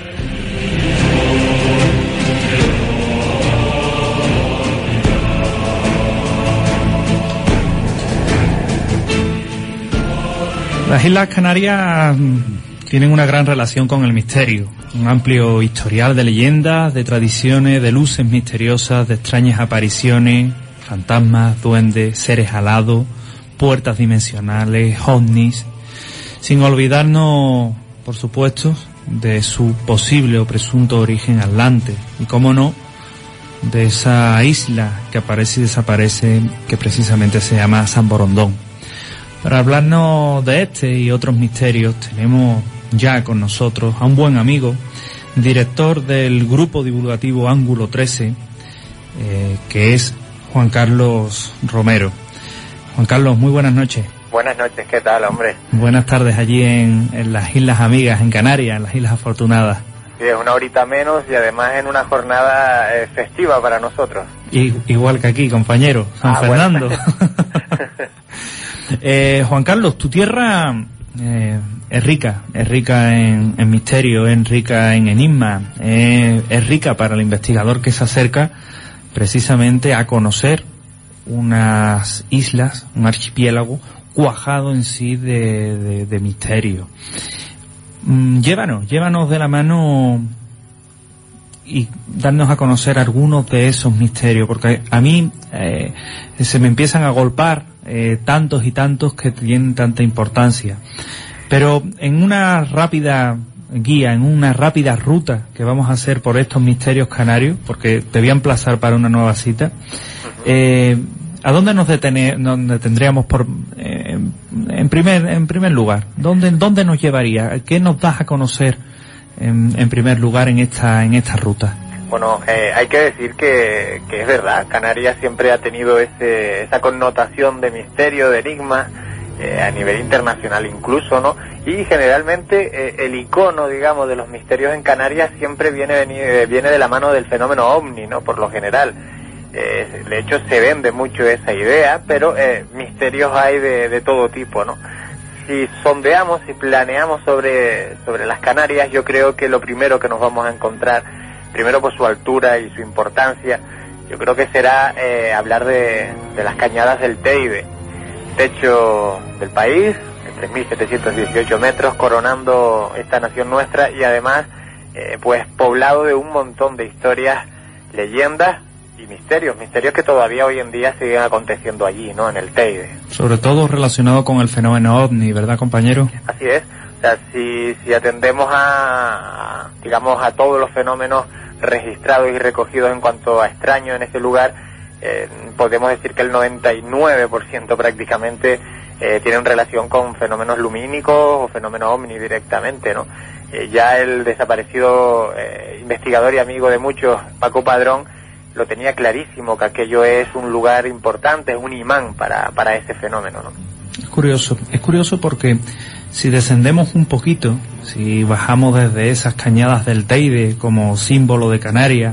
Las Islas Canarias tienen una gran relación con el misterio, un amplio historial de leyendas, de tradiciones, de luces misteriosas, de extrañas apariciones, fantasmas, duendes, seres alados, puertas dimensionales, ovnis, sin olvidarnos, por supuesto, de su posible o presunto origen atlante y, cómo no, de esa isla que aparece y desaparece, que precisamente se llama San Borondón. Para hablarnos de este y otros misterios tenemos ya con nosotros a un buen amigo, director del grupo divulgativo Ángulo 13, que es Juan Carlos Romero. Juan Carlos, muy buenas noches. Buenas noches, ¿qué tal, hombre? Buenas tardes allí en las Islas Amigas, en Canarias, en las Islas Afortunadas. Sí, es una horita menos y además en una jornada festiva para nosotros. Igual que aquí, compañero, San Fernando. Bueno. Juan Carlos, tu tierra es rica en misterio, es rica en enigma, es rica para el investigador que se acerca precisamente a conocer unas islas, un archipiélago cuajado en sí de misterio. Llévanos de la mano y darnos a conocer algunos de esos misterios, porque a mí se me empiezan a golpar tantos y tantos que tienen tanta importancia. Pero en una rápida guía, en una rápida ruta que vamos a hacer por estos misterios canarios, porque te voy a emplazar para una nueva cita, ¿a dónde nos detendríamos en primer lugar? ¿Dónde nos llevaría? ¿Qué nos das a conocer en primer lugar en esta ruta? Bueno, hay que decir que es verdad, Canarias siempre ha tenido esa connotación de misterio, de enigma, a nivel internacional incluso, ¿no? Y generalmente el icono, digamos, de los misterios en Canarias siempre viene de la mano del fenómeno ovni, ¿no? Por lo general. De hecho se vende mucho esa idea, pero misterios hay de todo tipo, ¿no? Si sondeamos y planeamos sobre las Canarias, yo creo que lo primero que nos vamos a encontrar, primero por su altura y su importancia, yo creo que será hablar de las cañadas del Teide, techo del país, de 3.718 metros, coronando esta nación nuestra y además pues poblado de un montón de historias, leyendas y misterios que todavía hoy en día siguen aconteciendo allí, ¿no? En el Teide. Sobre todo relacionado con el fenómeno ovni, ¿verdad, compañero? Así es. O sea, si atendemos a todos los fenómenos registrados y recogidos en cuanto a extraños en ese lugar, podemos decir que el 99% prácticamente tienen relación con fenómenos lumínicos o fenómenos ovni directamente, ¿no? Ya el desaparecido investigador y amigo de muchos, Paco Padrón, lo tenía clarísimo, que aquello es un lugar importante, es un imán para ese fenómeno, ¿no? Es curioso porque si descendemos un poquito, si bajamos desde esas cañadas del Teide como símbolo de Canarias,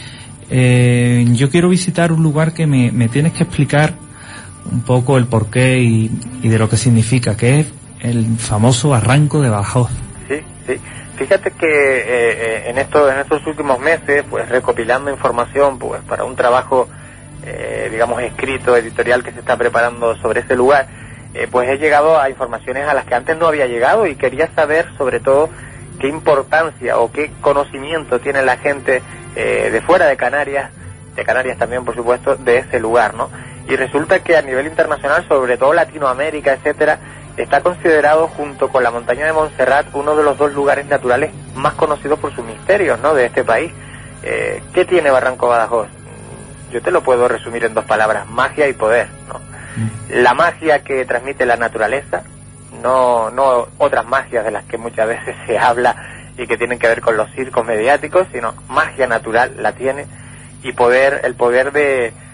yo quiero visitar un lugar que me tienes que explicar un poco el porqué y de lo que significa, que es el famoso Barranco de Badajoz. Sí. Fíjate que en estos últimos meses, pues recopilando información pues para un trabajo, escrito, editorial que se está preparando sobre ese lugar, pues he llegado a informaciones a las que antes no había llegado y quería saber sobre todo qué importancia o qué conocimiento tiene la gente de fuera de Canarias también por supuesto, de ese lugar, ¿no? Y resulta que a nivel internacional, sobre todo Latinoamérica, etcétera, está considerado junto con la montaña de Montserrat uno de los dos lugares naturales más conocidos por sus misterios, ¿no? De este país. ¿Qué tiene Barranco Badajoz? Yo te lo puedo resumir en dos palabras: magia y poder, ¿no? La magia que transmite la naturaleza, no otras magias de las que muchas veces se habla y que tienen que ver con los circos mediáticos, sino magia natural la tiene, y el poder de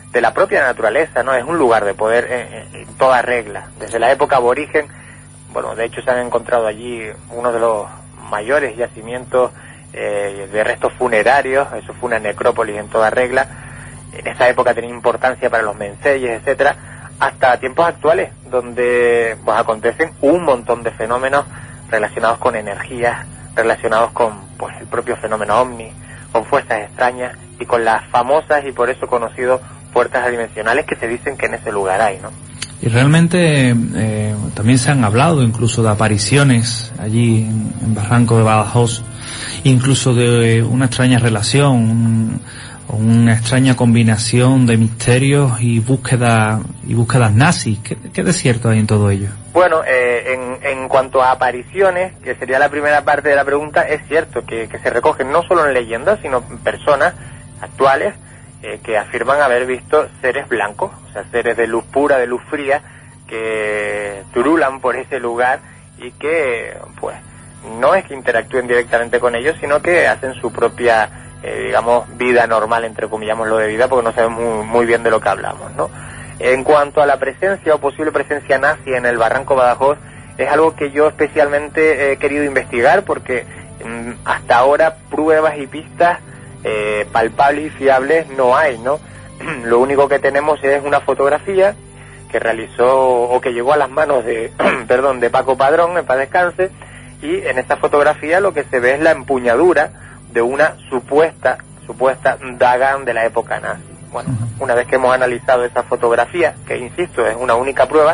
de la propia naturaleza, ¿no? Es un lugar de poder en toda regla. Desde la época aborigen, bueno, de hecho se han encontrado allí uno de los mayores yacimientos de restos funerarios. Eso fue una necrópolis en toda regla. En esa época tenía importancia para los menseyes, etcétera, hasta tiempos actuales, donde pues acontecen un montón de fenómenos relacionados con energías, relacionados con pues el propio fenómeno ovni, con fuerzas extrañas y con las famosas y por eso conocidos puertas adimensionales que se dicen que en ese lugar hay, ¿no? Y realmente también se han hablado incluso de apariciones allí en Barranco de Badajoz, incluso de una extraña relación, una extraña combinación de misterios y búsquedas nazis. ¿Qué de cierto hay en todo ello? Bueno, en cuanto a apariciones, que sería la primera parte de la pregunta, es cierto que se recogen no solo en leyendas, sino en personas actuales que afirman haber visto seres blancos, o sea, seres de luz pura, de luz fría, que turulan por ese lugar y que, pues, no es que interactúen directamente con ellos, sino que hacen su propia, digamos, vida normal, entre comillamos lo de vida, porque no sabemos muy bien de lo que hablamos, ¿no? En cuanto a la presencia o posible presencia nazi en el Barranco Badajoz, es algo que yo especialmente he querido investigar, porque hasta ahora pruebas y pistas palpables y fiables no hay, ¿no? Lo único que tenemos es una fotografía que realizó o que llegó a las manos de de Paco Padrón, en paz descanse, y en esa fotografía lo que se ve es la empuñadura de una supuesta daga de la época nazi. Bueno, una vez que hemos analizado esa fotografía, que insisto, es una única prueba,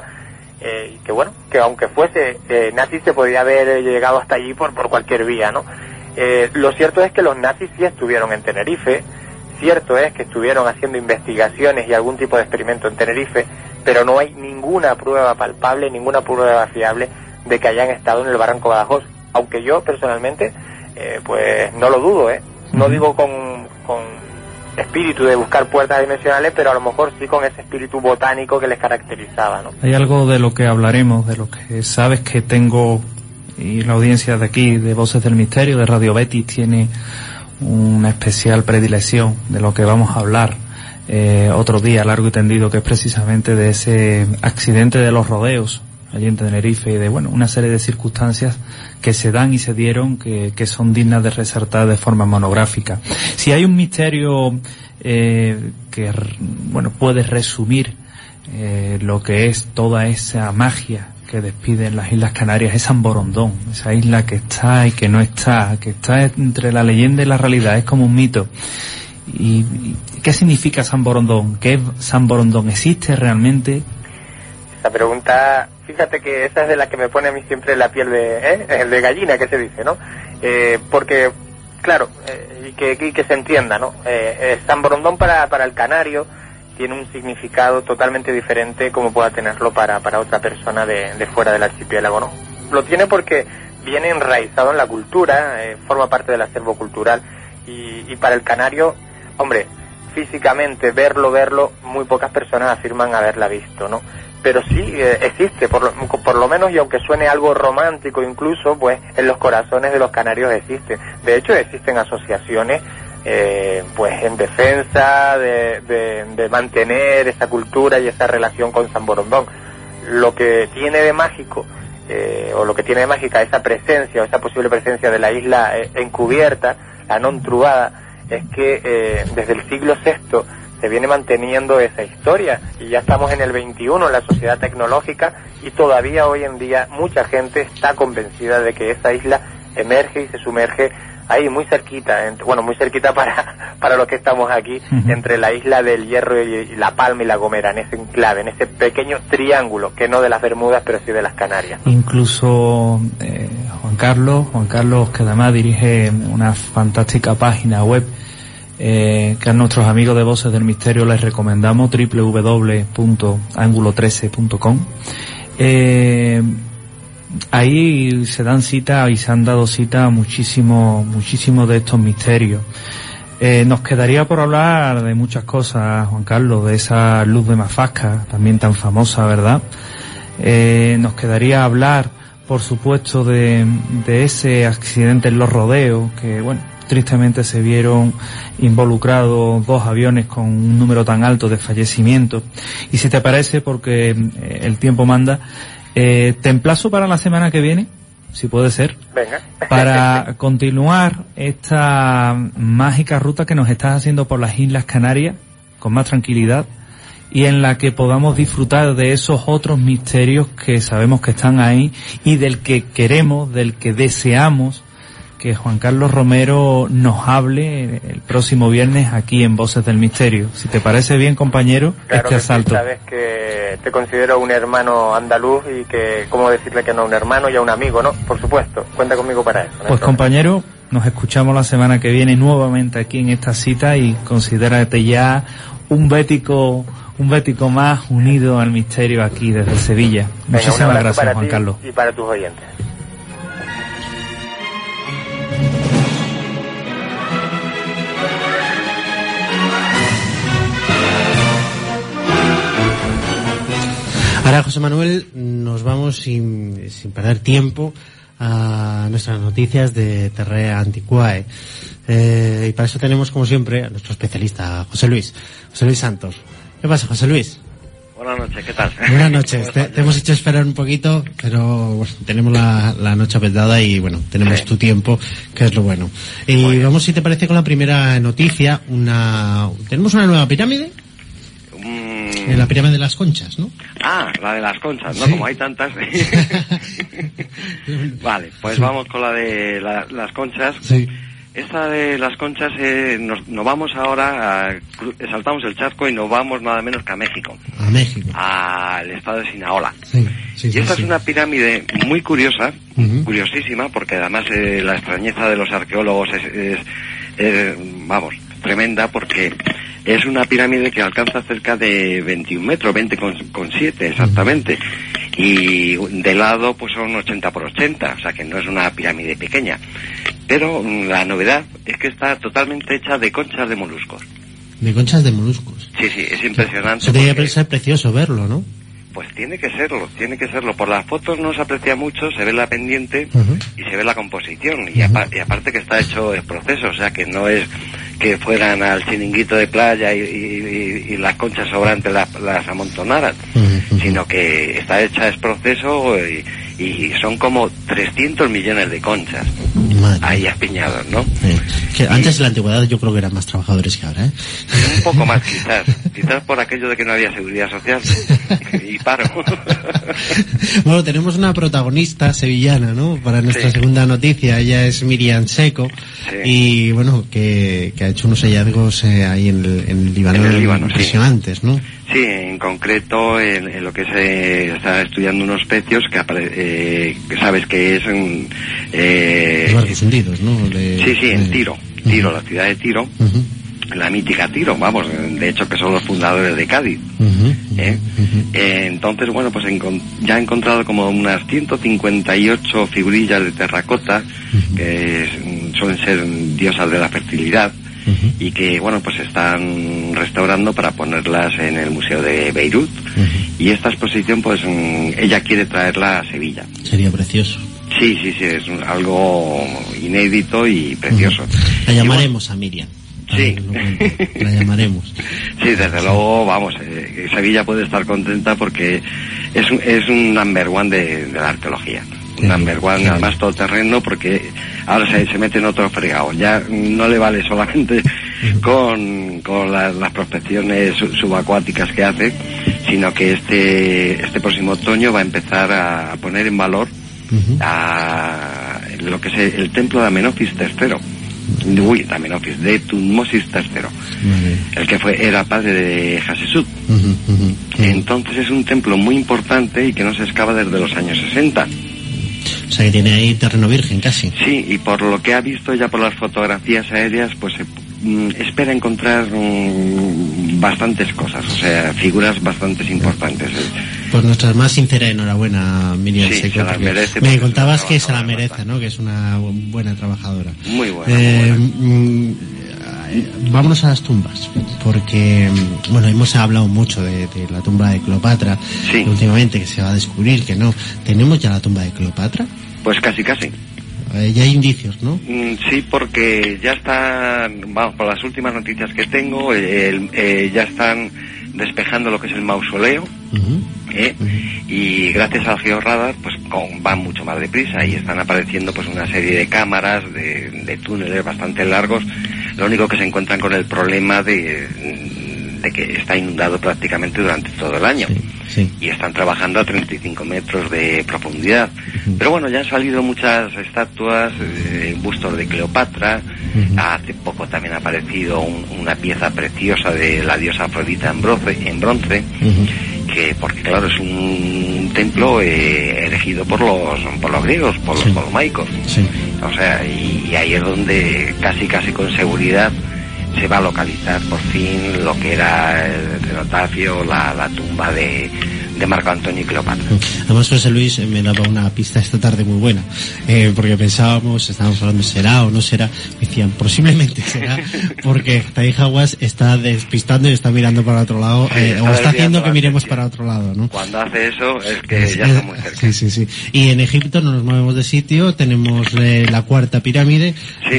que aunque fuese nazi se podría haber llegado hasta allí por cualquier vía, ¿no? Lo cierto es que los nazis sí estuvieron en Tenerife, cierto es que estuvieron haciendo investigaciones y algún tipo de experimento en Tenerife, pero no hay ninguna prueba palpable, ninguna prueba fiable de que hayan estado en el Barranco Badajoz, aunque yo personalmente pues no lo dudo, no digo con espíritu de buscar puertas dimensionales, pero a lo mejor sí con ese espíritu botánico que les caracterizaba, ¿no? Hay algo de lo que hablaremos, de lo que sabes que tengo, y la audiencia de aquí, de Voces del Misterio, de Radio Betis, tiene una especial predilección de lo que vamos a hablar otro día, largo y tendido, que es precisamente de ese accidente de los rodeos allí en Tenerife y de, bueno, una serie de circunstancias que se dan y se dieron que son dignas de resaltar de forma monográfica. Si hay un misterio que, bueno, puede resumir lo que es toda esa magia que despiden las Islas Canarias, es San Borondón, esa isla que está y que no está, que está entre la leyenda y la realidad, es como un mito. ¿Y qué significa San Borondón? ¿Qué es San Borondón? ¿Existe realmente? Esa pregunta, fíjate que esa es de la que me pone a mí siempre la piel de gallina, que se dice, ¿no? Porque, claro, y que se entienda, ¿no? San Borondón para el canario tiene un significado totalmente diferente como pueda tenerlo para otra persona de fuera del archipiélago, ¿no? Lo tiene porque viene enraizado en la cultura, forma parte del acervo cultural, y para el canario, hombre, físicamente verlo, muy pocas personas afirman haberla visto, ¿no? Pero sí existe, por lo menos, y aunque suene algo romántico incluso, pues en los corazones de los canarios existe. De hecho, existen asociaciones pues en defensa de mantener esa cultura y esa relación con San Borondón. Lo que tiene de mágico, o lo que tiene de mágica esa presencia, o esa posible presencia de la isla encubierta, la non trubada, es que desde el siglo VI se viene manteniendo esa historia, y ya estamos en el 21, en la sociedad tecnológica, y todavía hoy en día mucha gente está convencida de que esa isla emerge y se sumerge ahí muy cerquita, muy cerquita para los que estamos aquí, entre la isla del Hierro y La Palma y La Gomera, en ese enclave, en ese pequeño triángulo, que no de las Bermudas, pero sí de las Canarias. Incluso Juan Carlos, que además dirige una fantástica página web, que a nuestros amigos de Voces del Misterio les recomendamos, www.angulo13.com. Ahí se dan cita y se han dado cita a muchísimos de estos misterios. Nos quedaría por hablar de muchas cosas, Juan Carlos, de esa luz de Mafasca, también tan famosa, ¿verdad? Nos quedaría hablar, por supuesto, de ese accidente en los rodeos, que, bueno, tristemente se vieron involucrados 2 aviones con un número tan alto de fallecimientos. Y si te parece, porque el tiempo manda, te emplazo para la semana que viene, si puede ser. Venga. Para continuar esta mágica ruta que nos estás haciendo por las Islas Canarias con más tranquilidad, y en la que podamos disfrutar de esos otros misterios que sabemos que están ahí y del que queremos, del que deseamos que Juan Carlos Romero nos hable el próximo viernes aquí en Voces del Misterio. Si te parece bien, compañero, claro este asalto. Sí, sabes que te considero un hermano andaluz y que, ¿cómo decirle que no a un hermano y a un amigo, no? Por supuesto, cuenta conmigo para eso. Pues compañero, nos escuchamos la semana que viene nuevamente aquí en esta cita y considérate ya un bético más unido al misterio aquí desde Sevilla. Venga, muchísimas gracias, Juan Carlos. Y para tus oyentes. Ahora, José Manuel, nos vamos sin perder tiempo a nuestras noticias de Terra Antiquae. Y para eso tenemos, como siempre, a nuestro especialista, José Luis Santos. ¿Qué pasa, José Luis? Buenas noches, ¿qué tal? Buenas noches. Te hemos hecho esperar un poquito, pero bueno, tenemos la noche apretada y bueno, tenemos tu tiempo, que es lo bueno. Y vamos, si te parece, con la primera noticia. Tenemos una nueva pirámide. La pirámide de las Conchas, ¿no? Ah, la de las Conchas, ¿no? Sí. Como hay tantas. Vale, pues vamos con la de las Conchas. Sí. Esta de las Conchas, nos vamos ahora, saltamos el charco y nos vamos nada menos que a México. A México. Al estado de Sinaloa. Sí. Y esta es una pirámide muy curiosa, curiosísima, porque además la extrañeza de los arqueólogos es vamos, tremenda, porque es una pirámide que alcanza cerca de 21 metros, 20,7 exactamente. Y de lado pues son 80 por 80, o sea que no es una pirámide pequeña. Pero la novedad es que está totalmente hecha de conchas de moluscos. De conchas de moluscos. Sí, es impresionante. Eso debería ser precioso verlo, ¿no? Pues tiene que serlo. Por las fotos no se aprecia mucho, se ve la pendiente y se ve la composición. Y aparte que está hecho el proceso, o sea que no es que fueran al chiringuito de playa y las conchas sobrantes las amontonaran, sino que está hecha es proceso y son como 300 millones de conchas. Madre. Ahí apiñados, ¿no? Que antes en la antigüedad yo creo que eran más trabajadores que ahora, ¿eh? Un poco más quizás por aquello de que no había seguridad social y paro. Bueno, tenemos una protagonista sevillana, ¿no? Para nuestra segunda noticia. Ella es Miriam Seco y bueno, que ha hecho unos hallazgos ahí en el Líbano impresionantes, ¿no? Sí, en concreto en lo que se está estudiando unos pecios que sabes que es los barcos hundidos, ¿no? En Tiro, la ciudad de Tiro. La mítica Tiro, vamos, de hecho que son los fundadores de Cádiz. Entonces, bueno, pues ya he encontrado como unas 158 figurillas de terracota que suelen ser diosas de la fertilidad y que, bueno, pues están restaurando para ponerlas en el Museo de Beirut y esta exposición, pues ella quiere traerla a Sevilla. Sería precioso. Sí, es algo inédito y precioso. La llamaremos a Miriam. Sí. La llamaremos. Sí, desde luego, vamos, Sevilla puede estar contenta porque es un number one de la arqueología. Un number one, además todo terreno, porque ahora se mete en otro fregado. Ya no le vale solamente con las prospecciones subacuáticas que hace, sino que este próximo otoño va a empezar a poner en valor a lo que es el templo de Amenofis III. De Tutmosis III, el que era padre de Hatshepsut. Entonces es un templo muy importante y que no se excava desde los años 60. O sea que tiene ahí terreno virgen casi. Sí, y por lo que ha visto ya por las fotografías aéreas, pues espera encontrar bastantes cosas, o sea, figuras bastante importantes. Pues nuestra más sincera enhorabuena, Miriam Seco. Se la merece, me contabas que se la merece, ¿no? Que es una buena trabajadora. Muy buena. Vámonos a las tumbas, porque bueno, hemos hablado mucho de la tumba de Cleopatra últimamente, que se va a descubrir que no. ¿Tenemos ya la tumba de Cleopatra? Pues casi. ya hay indicios, ¿no? Sí, porque ya están, vamos, por las últimas noticias que tengo, ya están despejando lo que es el mausoleo, y gracias al georradar pues van mucho más deprisa y están apareciendo pues una serie de cámaras, de túneles bastante largos. Lo único que se encuentran con el problema de que está inundado prácticamente durante todo el año. Sí. Y están trabajando a 35 metros de profundidad. Pero bueno, ya han salido muchas estatuas, bustos de Cleopatra. Hace poco también ha aparecido una pieza preciosa de la diosa Afrodita en bronce, que porque claro, es un templo elegido por los griegos, por los ptolomaicos. Sí. O sea, y ahí es donde casi con seguridad se va a localizar por fin lo que era el cenotafio, la tumba de Marco Antonio y Cleopatra. Además, José Luis me daba una pista esta tarde muy buena, porque estábamos hablando, ¿será o no será? Me decían, posiblemente será, porque Taijaguas está despistando y está mirando para otro lado, o está haciendo que miremos para otro lado, ¿no? Cuando hace eso es que ya está muy cerca. Sí. Y en Egipto no nos movemos de sitio, tenemos la cuarta pirámide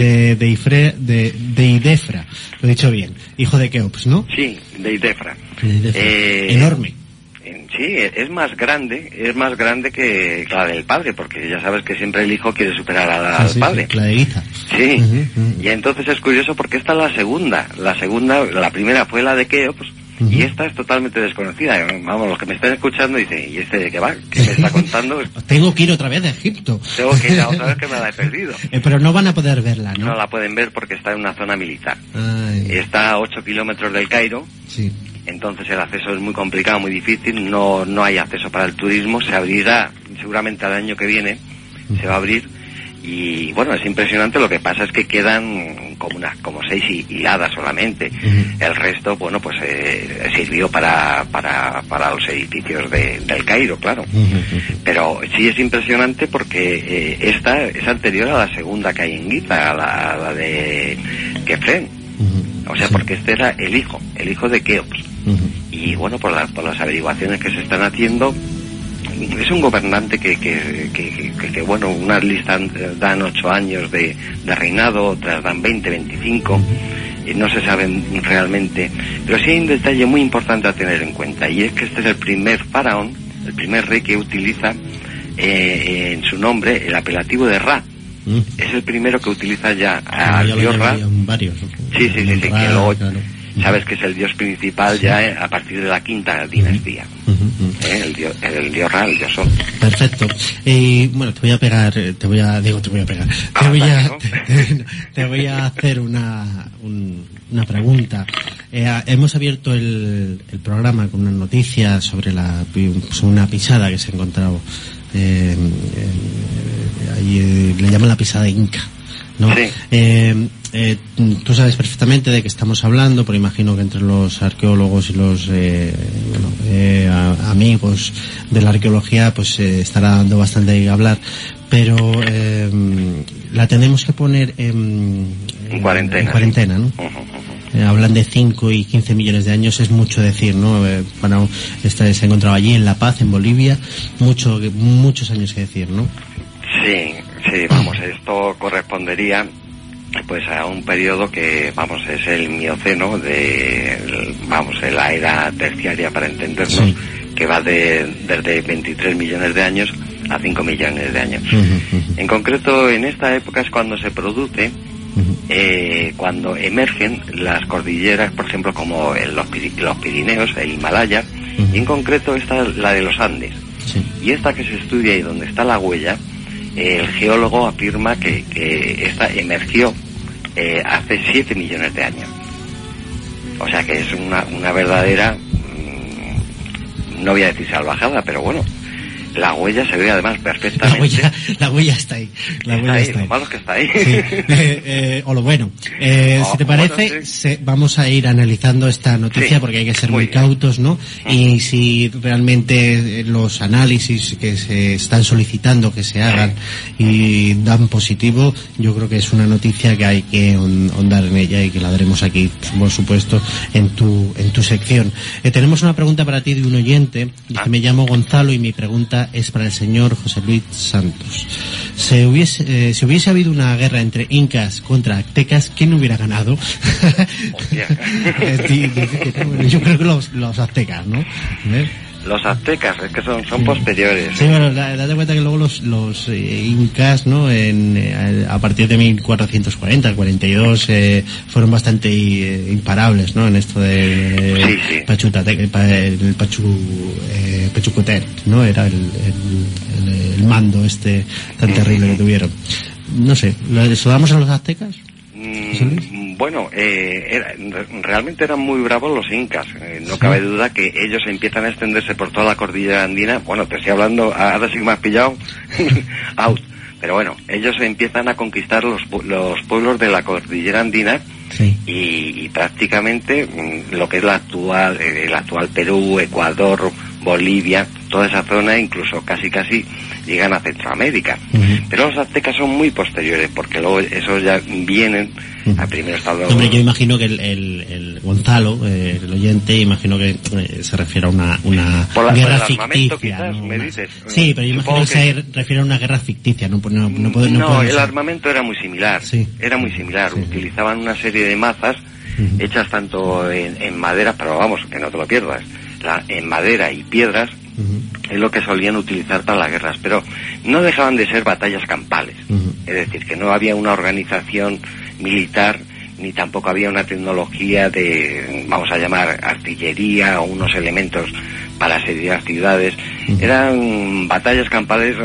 de Idefra, lo he dicho bien, hijo de Keops, ¿no? Sí, de Idefra. Enorme. Sí, es más grande que la del padre, porque ya sabes que siempre el hijo quiere superar al padre. La de Giza. Sí, y entonces es curioso porque esta es la segunda, la primera fue la de Keops, y esta es totalmente desconocida. Vamos, los que me están escuchando dicen, ¿y este de qué va? ¿Qué me está contando? Tengo que ir otra vez a Egipto. Tengo que ir a otra vez que me la he perdido. Pero no van a poder verla, ¿no? No la pueden ver porque está en una zona militar. Ay. Está a 8 kilómetros del Cairo. Sí. Entonces el acceso es muy complicado, muy difícil, no hay acceso para el turismo, se abrirá seguramente al año que viene, se va a abrir, y bueno, es impresionante. Lo que pasa es que quedan como 6 hiladas solamente. El resto, bueno, pues sirvió para los edificios del Cairo, claro. Pero sí es impresionante porque esta es anterior a la segunda que hay en Giza, a la de Kefren. O sea, porque este era el hijo de Keops. Y bueno, por las averiguaciones que se están haciendo, es un gobernante que bueno, unas listas dan 8 años de reinado, otras dan 20, 25, y no se saben realmente. Pero sí hay un detalle muy importante a tener en cuenta, y es que este es el primer faraón, el primer rey que utiliza en su nombre el apelativo de Ra. Es el primero que utiliza ya al dios Ra. Sí, que luego sabes que es el dios principal ya a partir de la quinta dinastía. El dios Ra, el dios Sol. Perfecto. Y bueno, te voy a hacer una pregunta. Hemos abierto el programa con una noticia sobre una pisada que se ha encontrado. Ahí le llaman la pisada inca, ¿no? Sí. Tú sabes perfectamente de qué estamos hablando, pero imagino que entre los arqueólogos y los amigos de la arqueología pues estará dando bastante de hablar, pero la tenemos que poner en cuarentena, ¿no? Hablan de 5 y 15 millones de años, es mucho decir, ¿no? Se ha encontrado allí en La Paz, en Bolivia, muchos años que decir, ¿no? Sí, vamos, esto correspondería pues a un periodo que, vamos, es el Mioceno, la era terciaria para entendernos, que va desde 23 millones de años a 5 millones de años. En concreto, en esta época es cuando se produce, cuando emergen las cordilleras, por ejemplo, como los Pirineos, el Himalaya, y en concreto esta es la de los Andes. Y esta que se estudia y donde está la huella, el geólogo afirma que esta emergió hace 7 millones de años. O sea que es una verdadera, no voy a decir salvajada, pero bueno, la huella se ve además perfectamente. La huella está ahí. Lo malo es que está ahí. Sí. O lo bueno. Si te parece, vamos a ir analizando esta noticia, porque hay que ser muy cautos, ¿no? Y si realmente los análisis que se están solicitando que se hagan y dan positivo, yo creo que es una noticia que hay que ahondar en ella y que la daremos aquí, por supuesto, en tu sección. Tenemos una pregunta para ti de un oyente. Dice, me llamo Gonzalo y mi pregunta pregunta es para el señor José Luis Santos. Si hubiese habido una guerra entre incas contra aztecas, ¿quién hubiera ganado? Yo creo que los aztecas, ¿no? Los aztecas, es que son posteriores. Sí, bueno, date cuenta que luego los incas, ¿no? A partir de 1440, 42, fueron bastante imparables, ¿no? En esto de Pachacútec, ¿no? Era el mando tan terrible que tuvieron. No sé, ¿se lo damos a los aztecas? Bueno, realmente eran muy bravos los incas. No cabe duda que ellos empiezan a extenderse por toda la cordillera andina. Bueno, te estoy hablando, ahora sí que me has pillado. Out. Pero bueno, ellos empiezan a conquistar los pueblos de la cordillera andina. Sí. Y prácticamente lo que es el actual Perú, Ecuador, Bolivia, toda esa zona, incluso casi llegan a Centroamérica. Pero los aztecas son muy posteriores, porque luego esos ya vienen al primer estado. Hombre, yo imagino que el Gonzalo, el oyente, imagino que se refiere a una guerra ficticia. ¿No? Me dices. Sí, pero yo imagino que se refiere a una guerra ficticia. No, el armamento era muy similar. Sí. Era muy similar. Sí. Utilizaban una serie de mazas hechas tanto en madera, pero vamos, que no te lo pierdas, en madera y piedras. Es lo que solían utilizar para las guerras, pero no dejaban de ser batallas campales. Es decir, que no había una organización militar, ni tampoco había una tecnología de, vamos a llamar, artillería o unos elementos para asediar ciudades. Eran batallas campales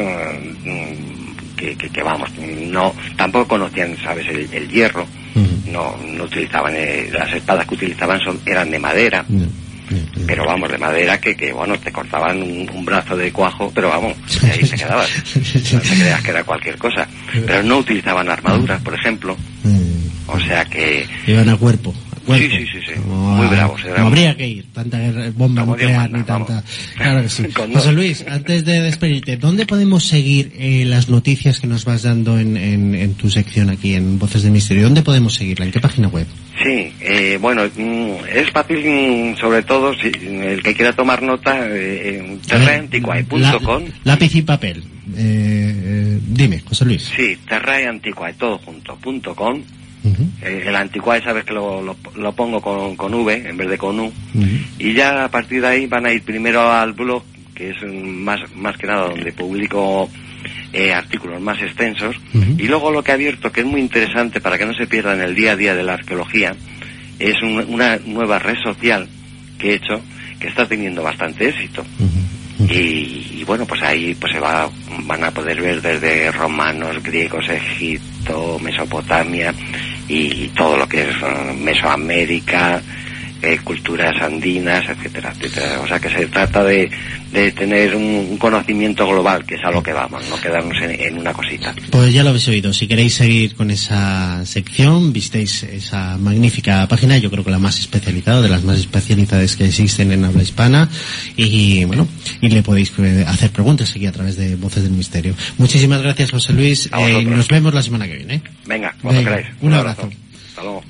que vamos, no, tampoco conocían, sabes, el hierro. No utilizaban, las espadas que utilizaban eran de madera. Pero vamos, de madera que bueno, te cortaban un brazo de cuajo, pero vamos, y ahí se quedaban. No te creas que era cualquier cosa. Pero no utilizaban armaduras, por ejemplo. O sea que... Iban a cuerpo. Sí. Muy bravos. No habría que ir, tanta bomba nuclear ni tanta... Claro que sí. José Luis, antes de despedirte, ¿dónde podemos seguir las noticias que nos vas dando en tu sección aquí en Voces del Misterio? ¿Dónde podemos seguirla? ¿En qué página web? Sí, bueno, es fácil, sobre todo, si el que quiera tomar nota, terraeantiquae.com. Lápiz y papel. Dime, José Luis. Sí, terraeantiquae, todo junto, .com. El Antiquae, sabes que lo pongo con V en vez de con U. Y ya a partir de ahí van a ir primero al blog, que es más que nada donde publico artículos más extensos, y luego lo que he abierto, que es muy interesante para que no se pierda en el día a día de la arqueología, es una nueva red social que he hecho, que está teniendo bastante éxito. Y bueno, pues ahí pues van a poder ver desde romanos, griegos, Egipto, Mesopotamia y todo lo que es Mesoamérica, culturas andinas, etcétera, etcétera. O sea que se trata de tener un conocimiento global, que es a lo que vamos, no quedarnos en una cosita. Pues ya lo habéis oído. Si queréis seguir con esa sección, visitéis esa magnífica página, yo creo que la más especializada, de las más especializadas que existen en habla hispana, y bueno, y le podéis hacer preguntas aquí a través de Voces del Misterio. Muchísimas gracias, José Luis, y nos vemos la semana que viene. Venga, cuando queráis. Un abrazo. Hasta luego.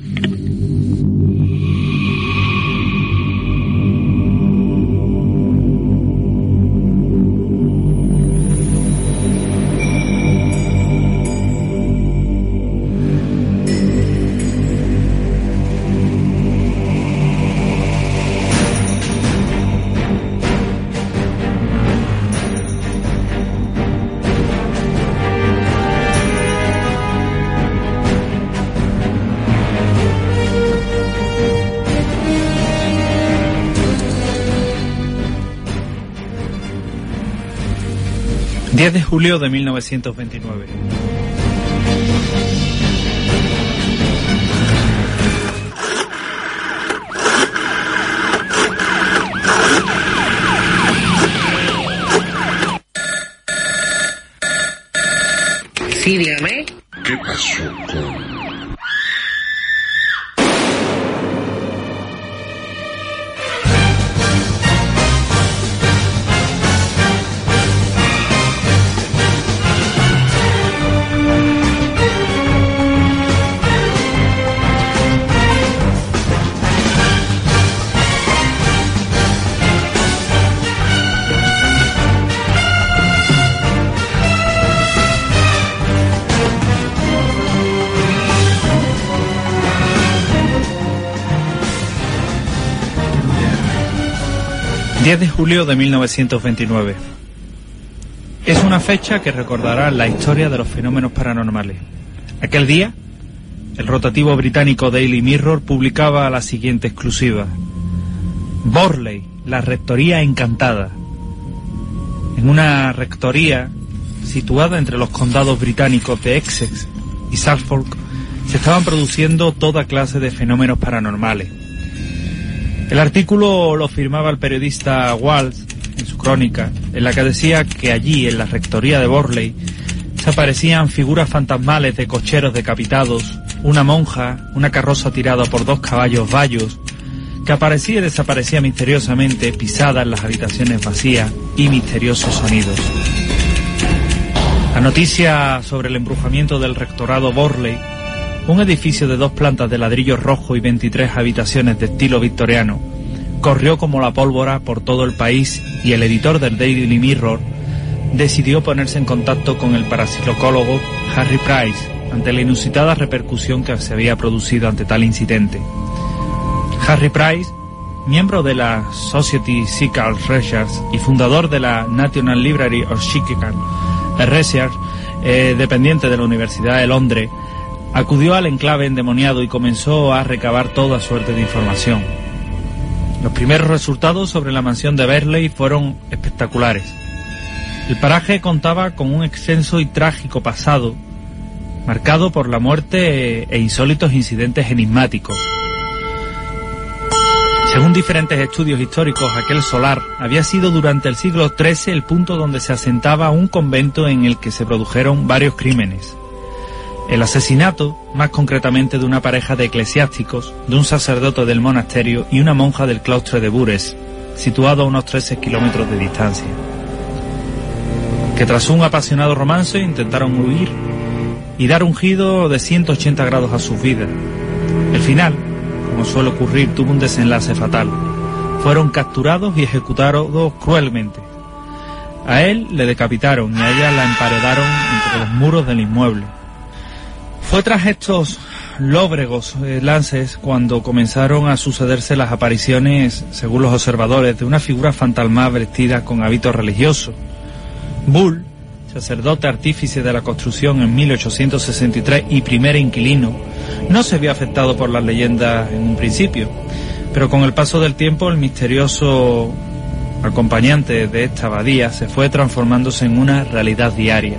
De julio de 1929. Sí, dígame. ¿Qué pasó con...? 10 de julio de 1929. Es una fecha que recordará la historia de los fenómenos paranormales. Aquel día, el rotativo británico Daily Mirror publicaba la siguiente exclusiva: Borley, la rectoría encantada. En una rectoría situada entre los condados británicos de Essex y Suffolk, se estaban produciendo toda clase de fenómenos paranormales. El artículo lo firmaba el periodista Walsh en su crónica, en la que decía que allí, en la rectoría de Borley, se aparecían figuras fantasmales de cocheros decapitados, una monja, una carroza tirada por 2 caballos bayos, que aparecía y desaparecía misteriosamente, pisada en las habitaciones vacías, y misteriosos sonidos. La noticia sobre el embrujamiento del rectorado Borley, un edificio de 2 plantas de ladrillo rojo y 23 habitaciones de estilo victoriano, corrió como la pólvora por todo el país, y el editor del Daily Mirror decidió ponerse en contacto con el parapsicólogo Harry Price ante la inusitada repercusión que se había producido ante tal incidente. Harry Price, miembro de la Society Psychical Research y fundador de la National Library of Psychical Research, dependiente de la Universidad de Londres, acudió al enclave endemoniado y comenzó a recabar toda suerte de información. Los primeros resultados sobre la mansión de Borley fueron espectaculares. El paraje contaba con un extenso y trágico pasado, marcado por la muerte e insólitos incidentes enigmáticos. Según diferentes estudios históricos, aquel solar había sido durante el siglo XIII el punto donde se asentaba un convento en el que se produjeron varios crímenes. El asesinato, más concretamente de una pareja de eclesiásticos, de un sacerdote del monasterio y una monja del claustro de Bures, situado a unos 13 kilómetros de distancia, que tras un apasionado romance intentaron huir y dar un giro de 180 grados a sus vidas. El final, como suele ocurrir, tuvo un desenlace fatal. Fueron capturados y ejecutados cruelmente. A él le decapitaron y a ella la emparedaron entre los muros del inmueble. Fue tras estos lóbregos lances cuando comenzaron a sucederse las apariciones, según los observadores, de una figura fantasmal vestida con hábitos religiosos. Bull, sacerdote artífice de la construcción en 1863 y primer inquilino, no se vio afectado por las leyendas en un principio, pero con el paso del tiempo el misterioso acompañante de esta abadía se fue transformándose en una realidad diaria.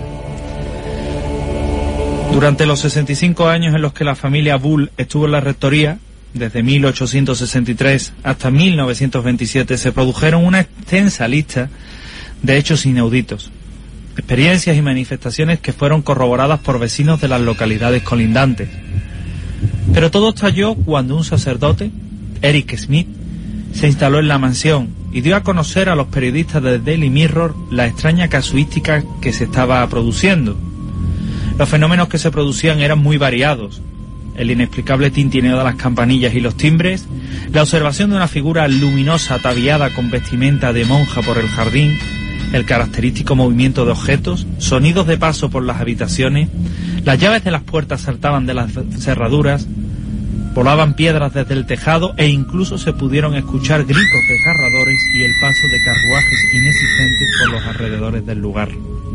Durante los 65 años en los que la familia Bull estuvo en la rectoría, desde 1863 hasta 1927, se produjeron una extensa lista de hechos inauditos, experiencias y manifestaciones que fueron corroboradas por vecinos de las localidades colindantes. Pero todo estalló cuando un sacerdote, Eric Smith, se instaló en la mansión y dio a conocer a los periodistas de Daily Mirror la extraña casuística que se estaba produciendo. Los fenómenos que se producían eran muy variados: el inexplicable tintineo de las campanillas y los timbres, la observación de una figura luminosa ataviada con vestimenta de monja por el jardín, el característico movimiento de objetos, sonidos de paso por las habitaciones, las llaves de las puertas saltaban de las cerraduras, volaban piedras desde el tejado e incluso se pudieron escuchar gritos desgarradores y el paso de carruajes inexistentes por los alrededores del lugar.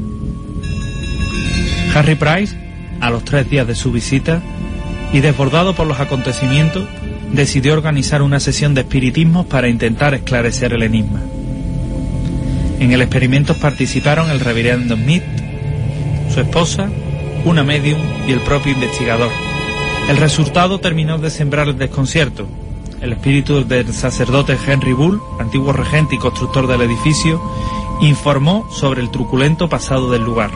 Harry Price, a los 3 días de su visita, y desbordado por los acontecimientos, decidió organizar una sesión de espiritismos para intentar esclarecer el enigma. En el experimento participaron el reverendo Smith, su esposa, una medium y el propio investigador. El resultado terminó de sembrar el desconcierto. El espíritu del sacerdote Henry Bull, antiguo regente y constructor del edificio, informó sobre el truculento pasado del lugar.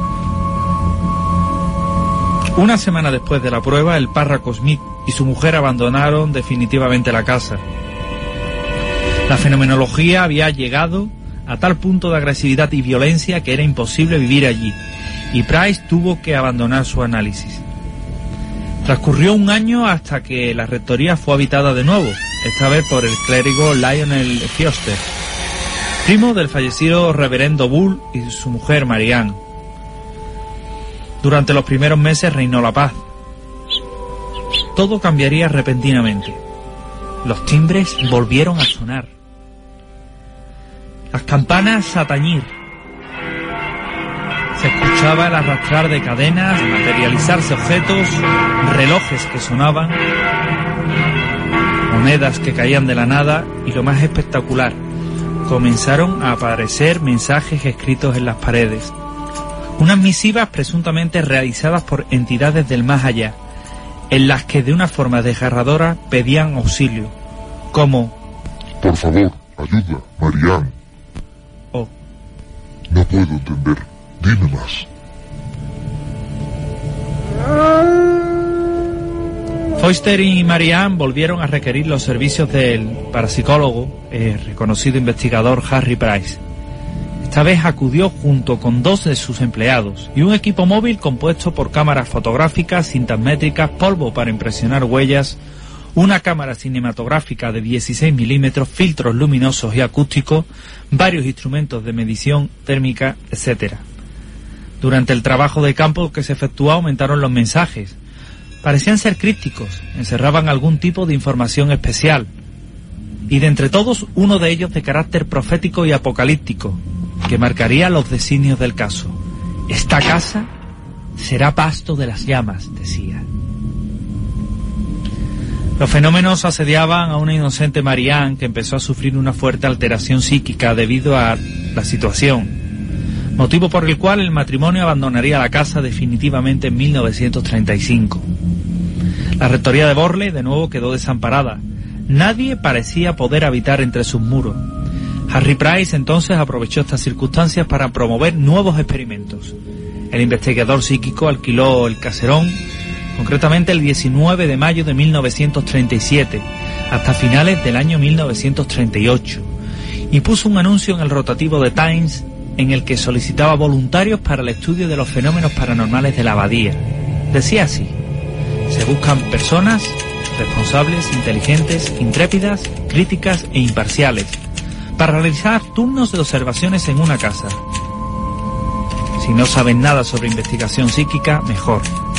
Una semana después de la prueba, el párroco Smith y su mujer abandonaron definitivamente la casa. La fenomenología había llegado a tal punto de agresividad y violencia que era imposible vivir allí, y Price tuvo que abandonar su análisis. Transcurrió un año hasta que la rectoría fue habitada de nuevo, esta vez por el clérigo Lionel Foster, primo del fallecido reverendo Bull y su mujer Marianne. Durante los primeros meses reinó la paz. Todo cambiaría repentinamente. Los timbres volvieron a sonar. Las campanas a tañir. Se escuchaba el arrastrar de cadenas, materializarse objetos, relojes que sonaban, monedas que caían de la nada y lo más espectacular, comenzaron a aparecer mensajes escritos en las paredes. Unas misivas presuntamente realizadas por entidades del más allá, en las que de una forma desgarradora pedían auxilio, como: por favor, ayuda, Marianne. Oh. No puedo entender. Dime más. Foster y Marianne volvieron a requerir los servicios del parapsicólogo, reconocido investigador Harry Price. Esta vez acudió junto con 2 de sus empleados y un equipo móvil compuesto por cámaras fotográficas, cintas métricas, polvo para impresionar huellas, una cámara cinematográfica de 16 milímetros, filtros luminosos y acústicos, varios instrumentos de medición térmica, etc. Durante el trabajo de campo que se efectuó aumentaron los mensajes. Parecían ser crípticos, encerraban algún tipo de información especial. Y de entre todos, uno de ellos de carácter profético y apocalíptico, que marcaría los designios del caso. Esta casa será pasto de las llamas, decía. Los fenómenos asediaban a una inocente Marianne que empezó a sufrir una fuerte alteración psíquica debido a la situación, motivo por el cual el matrimonio abandonaría la casa definitivamente en 1935. La rectoría de Borley de nuevo quedó desamparada. Nadie parecía poder habitar entre sus muros. Harry Price entonces aprovechó estas circunstancias para promover nuevos experimentos. El investigador psíquico alquiló el caserón, concretamente el 19 de mayo de 1937, hasta finales del año 1938, y puso un anuncio en el rotativo de Times en el que solicitaba voluntarios para el estudio de los fenómenos paranormales de la abadía. Decía así: se buscan personas responsables, inteligentes, intrépidas, críticas e imparciales, para realizar turnos de observaciones en una casa. Si no saben nada sobre investigación psíquica, mejor.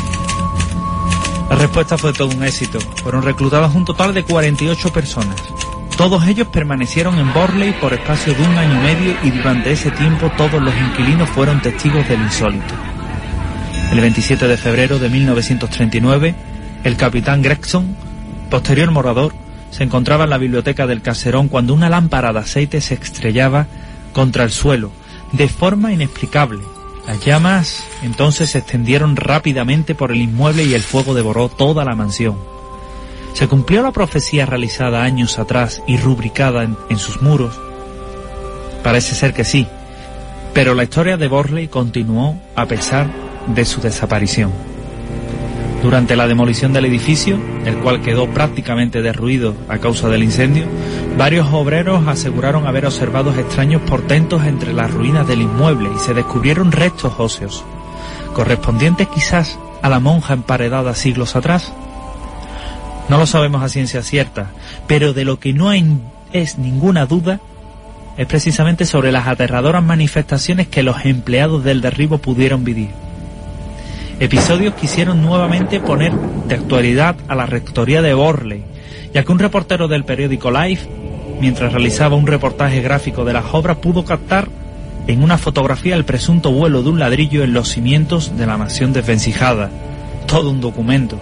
La respuesta fue todo un éxito. Fueron reclutadas un total de 48 personas. Todos ellos permanecieron en Borley por espacio de 1 año y medio y durante ese tiempo todos los inquilinos fueron testigos del insólito. El 27 de febrero de 1939, el capitán Gregson, posterior morador, se encontraba en la biblioteca del caserón cuando una lámpara de aceite se estrellaba contra el suelo, de forma inexplicable. Las llamas entonces se extendieron rápidamente por el inmueble y el fuego devoró toda la mansión. ¿Se cumplió la profecía realizada años atrás y rubricada en sus muros? Parece ser que sí, pero la historia de Borley continuó a pesar de su desaparición. Durante la demolición del edificio, el cual quedó prácticamente derruido a causa del incendio, varios obreros aseguraron haber observado extraños portentos entre las ruinas del inmueble y se descubrieron restos óseos, correspondientes quizás a la monja emparedada siglos atrás. No lo sabemos a ciencia cierta, pero de lo que no es ninguna duda es precisamente sobre las aterradoras manifestaciones que los empleados del derribo pudieron vivir. Episodios que hicieron nuevamente poner de actualidad a la rectoría de Borley, ya que un reportero del periódico Life, mientras realizaba un reportaje gráfico de las obras, pudo captar en una fotografía el presunto vuelo de un ladrillo en los cimientos de la mansión desvencijada. Todo un documento.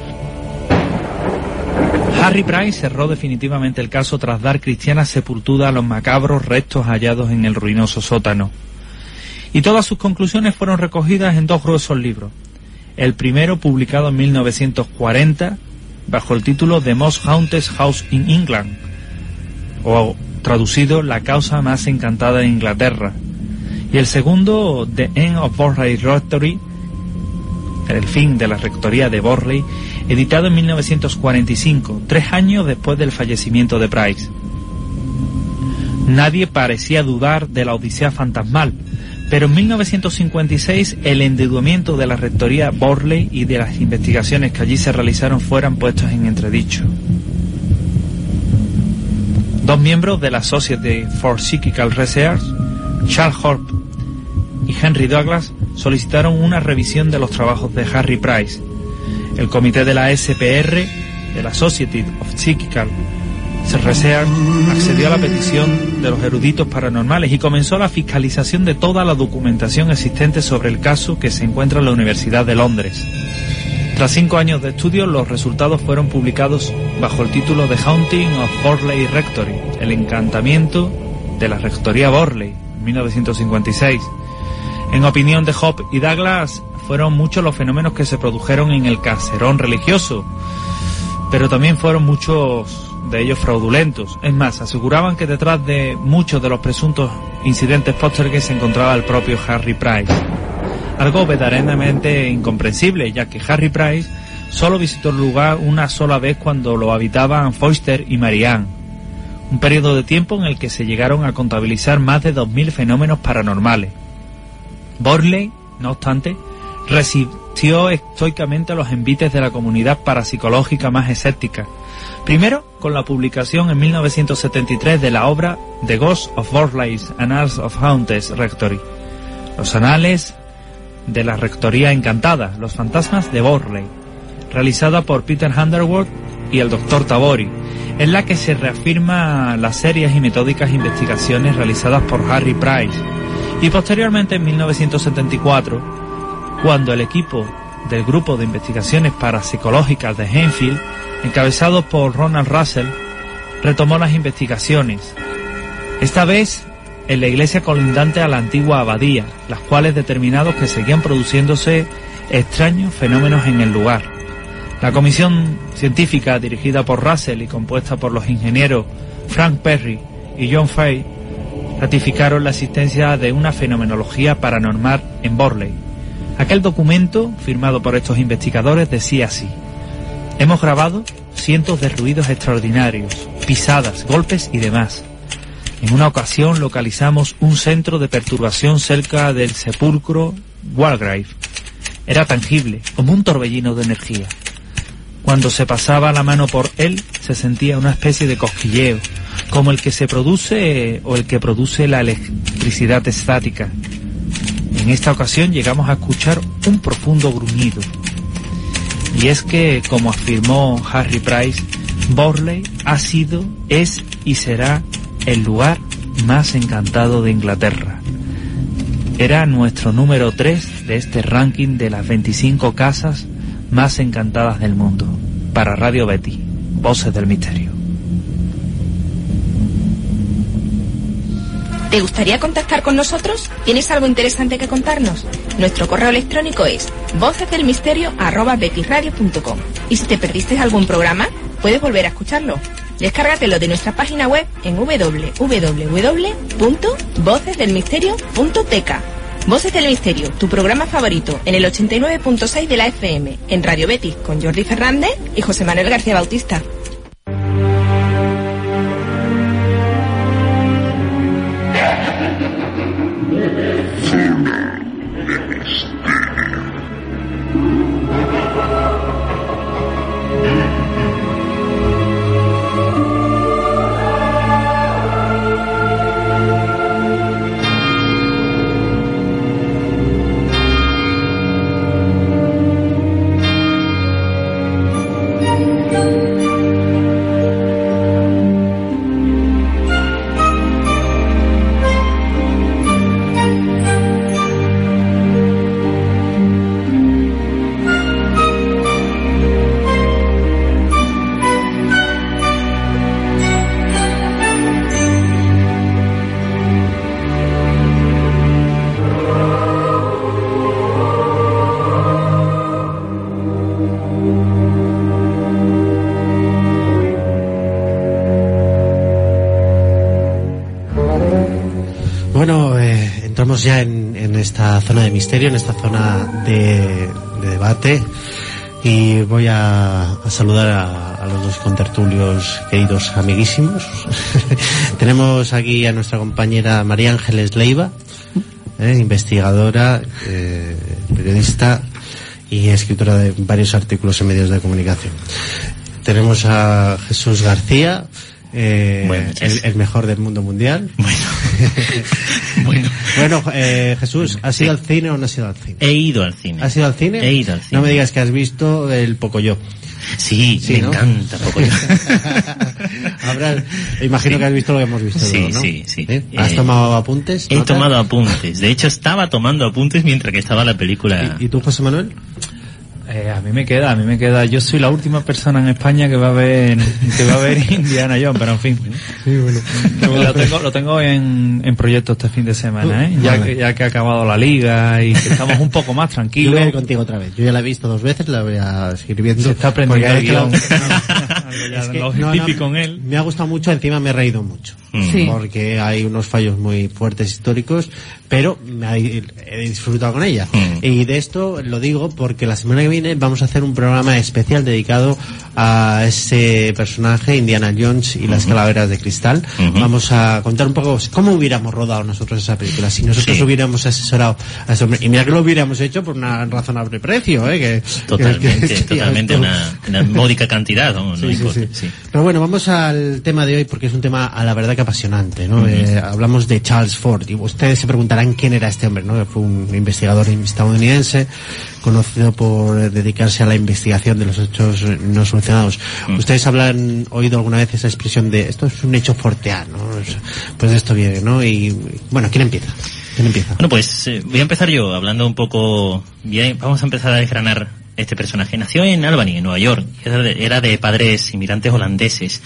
Harry Price cerró definitivamente el caso tras dar cristiana sepultura a los macabros restos hallados en el ruinoso sótano. Y todas sus conclusiones fueron recogidas en 2 gruesos libros. El primero, publicado en 1940, bajo el título The Most Haunted House in England, o traducido, La causa más encantada de Inglaterra. Y el segundo, The End of Borley Rectory, El fin de la rectoría de Borley, editado en 1945, 3 años después del fallecimiento de Price. Nadie parecía dudar de la odisea fantasmal, pero en 1956 el endeudamiento de la rectoría Borley y de las investigaciones que allí se realizaron fueron puestos en entredicho. 2 miembros de la Society for Psychical Research, Charles Horp y Henry Douglas, solicitaron una revisión de los trabajos de Harry Price. El comité de la SPR, de la Society of Psychical Research accedió a la petición de los eruditos paranormales y comenzó la fiscalización de toda la documentación existente sobre el caso, que se encuentra en la Universidad de Londres. Tras 5 años de estudio, los resultados fueron publicados bajo el título The Haunting of Borley Rectory, el encantamiento de la Rectoría Borley, en 1956. En opinión de Hope y Douglas, fueron muchos los fenómenos que se produjeron en el caserón religioso, pero también fueron muchos de ellos fraudulentos. Es más, aseguraban que detrás de muchos de los presuntos incidentes poltergeist se encontraba el propio Harry Price. Algo verdaderamente incomprensible, ya que Harry Price solo visitó el lugar una sola vez cuando lo habitaban Foster y Marianne. Un periodo de tiempo en el que se llegaron a contabilizar más de 2000 fenómenos paranormales. Borley, no obstante, resistió estoicamente a los envites de la comunidad parapsicológica más escéptica. Primero, con la publicación en 1973 de la obra The Ghost of Borley's Annals of Haunted Rectory, los anales de la Rectoría Encantada, los fantasmas de Borley, realizada por Peter Underwood y el Dr. Tabori, en la que se reafirma las serias y metódicas investigaciones realizadas por Harry Price. Y posteriormente, en 1974, cuando el equipo del Grupo de Investigaciones Parapsicológicas de Enfield, encabezado por Ronald Russell, retomó las investigaciones, esta vez en la iglesia colindante a la antigua abadía, las cuales determinaron que seguían produciéndose extraños fenómenos en el lugar. La comisión científica, dirigida por Russell y compuesta por los ingenieros Frank Perry y John Fay, ratificaron la existencia de una fenomenología paranormal en Borley. Aquel documento, firmado por estos investigadores, decía así: hemos grabado cientos de ruidos extraordinarios, pisadas, golpes y demás. En una ocasión localizamos un centro de perturbación cerca del sepulcro Walgrave. Era tangible, como un torbellino de energía. Cuando se pasaba la mano por él, se sentía una especie de cosquilleo, como el que se produce o el que produce la electricidad estática. En esta ocasión llegamos a escuchar un profundo gruñido. Y es que, como afirmó Harry Price, Borley ha sido, es y será el lugar más encantado de Inglaterra. Era nuestro número 3 de este ranking de las 25 casas más encantadas del mundo. Para Radio Betty, Voces del Misterio. ¿Te gustaría contactar con nosotros? ¿Tienes algo interesante que contarnos? Nuestro correo electrónico es vocesdelmisterio@betysradio.com. Y si te perdiste algún programa, puedes volver a escucharlo. Descárgatelo de nuestra página web en www.vocesdelmisterio.tk. Voces del Misterio, tu programa favorito, en el 89.6 de la FM, en Radio Betis, con Jordi Fernández y José Manuel García Bautista. Ya en esta zona de misterio, en esta zona de debate, y voy a saludar a los dos contertulios queridos amiguísimos. Tenemos aquí a nuestra compañera María Ángeles Leiva, investigadora, periodista y escritora de varios artículos en medios de comunicación. Tenemos a Jesús García, el mejor del mundo mundial. Bueno, Jesús, ¿has ido al cine o no has ido al cine? He ido al cine. ¿Has ido al cine? He ido al cine. No me digas que has visto el Pocoyo. Sí, me encanta Pocoyo. Imagino que has visto lo que hemos visto. Sí, ¿no? sí. ¿Has tomado apuntes? He tomado apuntes. De hecho, estaba tomando apuntes mientras que estaba la película. ¿Y tú, José Manuel? A mí me queda. Yo soy la última persona en España que va a ver Indiana Jones, pero en fin. Sí, bueno. Lo tengo en proyecto este fin de semana, ¿eh? Ya que ha acabado la liga y que estamos un poco más tranquilos. Yo voy a ir contigo otra vez. Yo ya la he visto 2 veces, la voy a seguir viendo. Se está aprendiendo el guión. Con él. Me ha gustado mucho, encima me he reído mucho. Sí. Porque hay unos fallos muy fuertes históricos, pero he disfrutado con ella. Y de esto lo digo porque la semana que viene vamos a hacer un programa especial dedicado a ese personaje, Indiana Jones y las calaveras de cristal. Vamos a contar un poco cómo hubiéramos rodado nosotros esa película, si nosotros hubiéramos asesorado a ese hombre. Y mira que lo hubiéramos hecho por una razonable precio, Totalmente, una módica cantidad, ¿no? Sí. Pero bueno, vamos al tema de hoy porque es un tema a la verdad que apasionante, ¿no? Hablamos de Charles Ford y ustedes se preguntarán quién era este hombre, ¿no? Fue un investigador estadounidense conocido por dedicarse a la investigación de los hechos no solucionados. Ustedes habrán oído alguna vez esa expresión de esto es un hecho forteano, ¿no? Pues de esto viene, ¿no? Y bueno, ¿quién empieza? Bueno, pues voy a empezar yo hablando un poco. Vamos a empezar a desgranar este personaje. Nació en Albany, en Nueva York. Era de padres inmigrantes holandeses.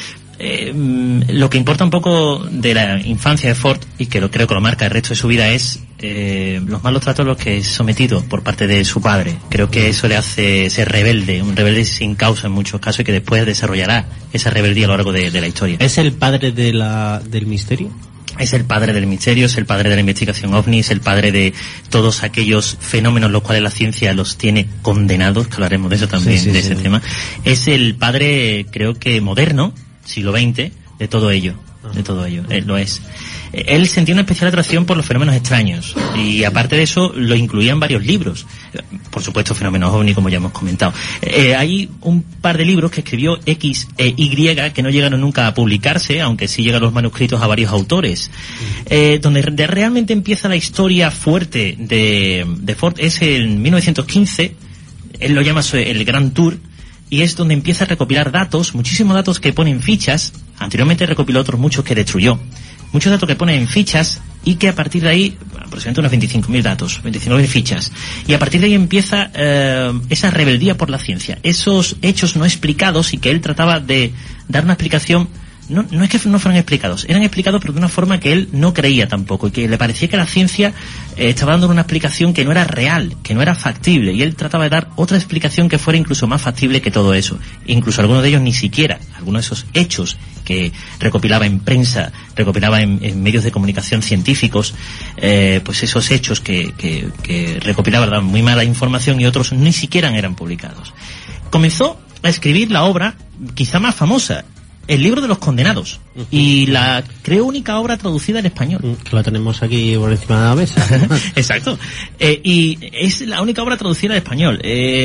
Lo que importa un poco de la infancia de Ford, y que creo que lo marca el resto de su vida, es los malos tratos a los que es sometido por parte de su padre. Creo que eso le hace ser rebelde, un rebelde sin causa en muchos casos, y que después desarrollará esa rebeldía a lo largo de la historia. ¿Es el padre del misterio? Es el padre del misterio, es el padre de la investigación OVNI, es el padre de todos aquellos fenómenos los cuales la ciencia los tiene condenados, que hablaremos de eso también, ese tema. Es el padre, creo que moderno, siglo XX, de todo ello. Lo es. Él sentía una especial atracción por los fenómenos extraños, y aparte de eso lo incluía en varios libros. Por supuesto, fenómenos OVNI, como ya hemos comentado. Hay un par de libros que escribió X e Y que no llegaron nunca a publicarse, aunque sí llegan los manuscritos a varios autores. Donde realmente empieza la historia fuerte de Ford es en 1915. Él lo llama el Grand Tour, y es donde empieza a recopilar datos, muchísimos datos que pone en fichas. Anteriormente recopiló otros muchos que destruyó. Muchos datos que pone en fichas, y que a partir de ahí, aproximadamente unos 25.000 datos, 29 fichas. Y a partir de ahí empieza esa rebeldía por la ciencia. Esos hechos no explicados, y que él trataba de dar una explicación. No es que no fueran explicados, eran explicados pero de una forma que él no creía tampoco, y que le parecía que la ciencia estaba dando una explicación que no era real, que no era factible, y él trataba de dar otra explicación que fuera incluso más factible que todo eso. Incluso algunos de ellos ni siquiera, algunos de esos hechos que recopilaba en prensa, recopilaba en medios de comunicación científicos, pues esos hechos que recopilaba daban muy mala información, y otros ni siquiera eran publicados. Comenzó a escribir la obra quizá más famosa, El libro de los condenados, y la creo única obra traducida al español. Que la tenemos aquí por encima de la mesa. Exacto. Y es la única obra traducida al español.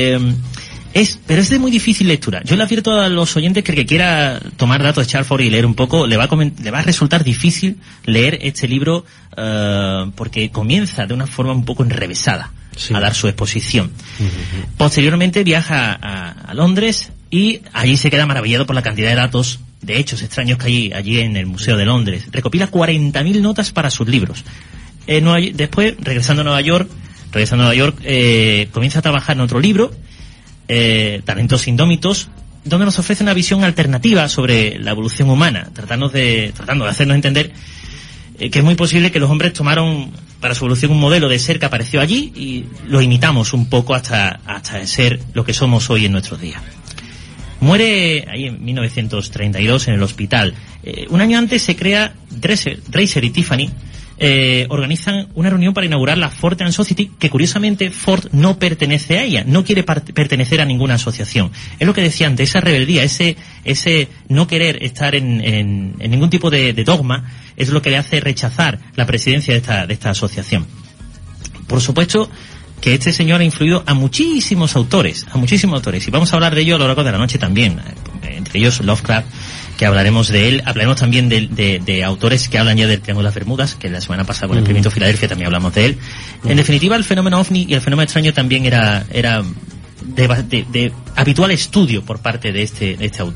Pero es de muy difícil lectura. Yo le advierto a los oyentes que el que quiera tomar datos de Charles Ford y leer un poco, le va a resultar difícil leer este libro, porque comienza de una forma un poco enrevesada a dar su exposición. Posteriormente viaja a Londres, y allí se queda maravillado por la cantidad de datos, de hechos extraños que hay allí en el Museo de Londres. Recopila 40.000 notas para sus libros. Después, regresando a Nueva York, comienza a trabajar en otro libro, Talentos Indómitos, donde nos ofrece una visión alternativa sobre la evolución humana, tratando de hacernos entender que es muy posible que los hombres tomaron para su evolución un modelo de ser que apareció allí, y lo imitamos un poco hasta ser lo que somos hoy en nuestros días. Muere ahí en 1932 en el hospital. Un año antes se crea Dreiser y Tiffany, organizan una reunión para inaugurar la Ford Society, que curiosamente Ford no pertenece a ella, no quiere pertenecer a ninguna asociación. Es lo que decía antes, esa rebeldía, ese no querer estar en ningún tipo de dogma, es lo que le hace rechazar la presidencia de esta asociación. Por supuesto que este señor ha influido a muchísimos autores, y vamos a hablar de ello a lo largo de la noche también, entre ellos Lovecraft, que hablaremos de él. Hablaremos también de autores que hablan ya del Triángulo de las Bermudas, que la semana pasada con el Experimento Filadelfia también hablamos de él. En definitiva, el fenómeno OVNI y el fenómeno extraño también era de habitual estudio por parte de este autor.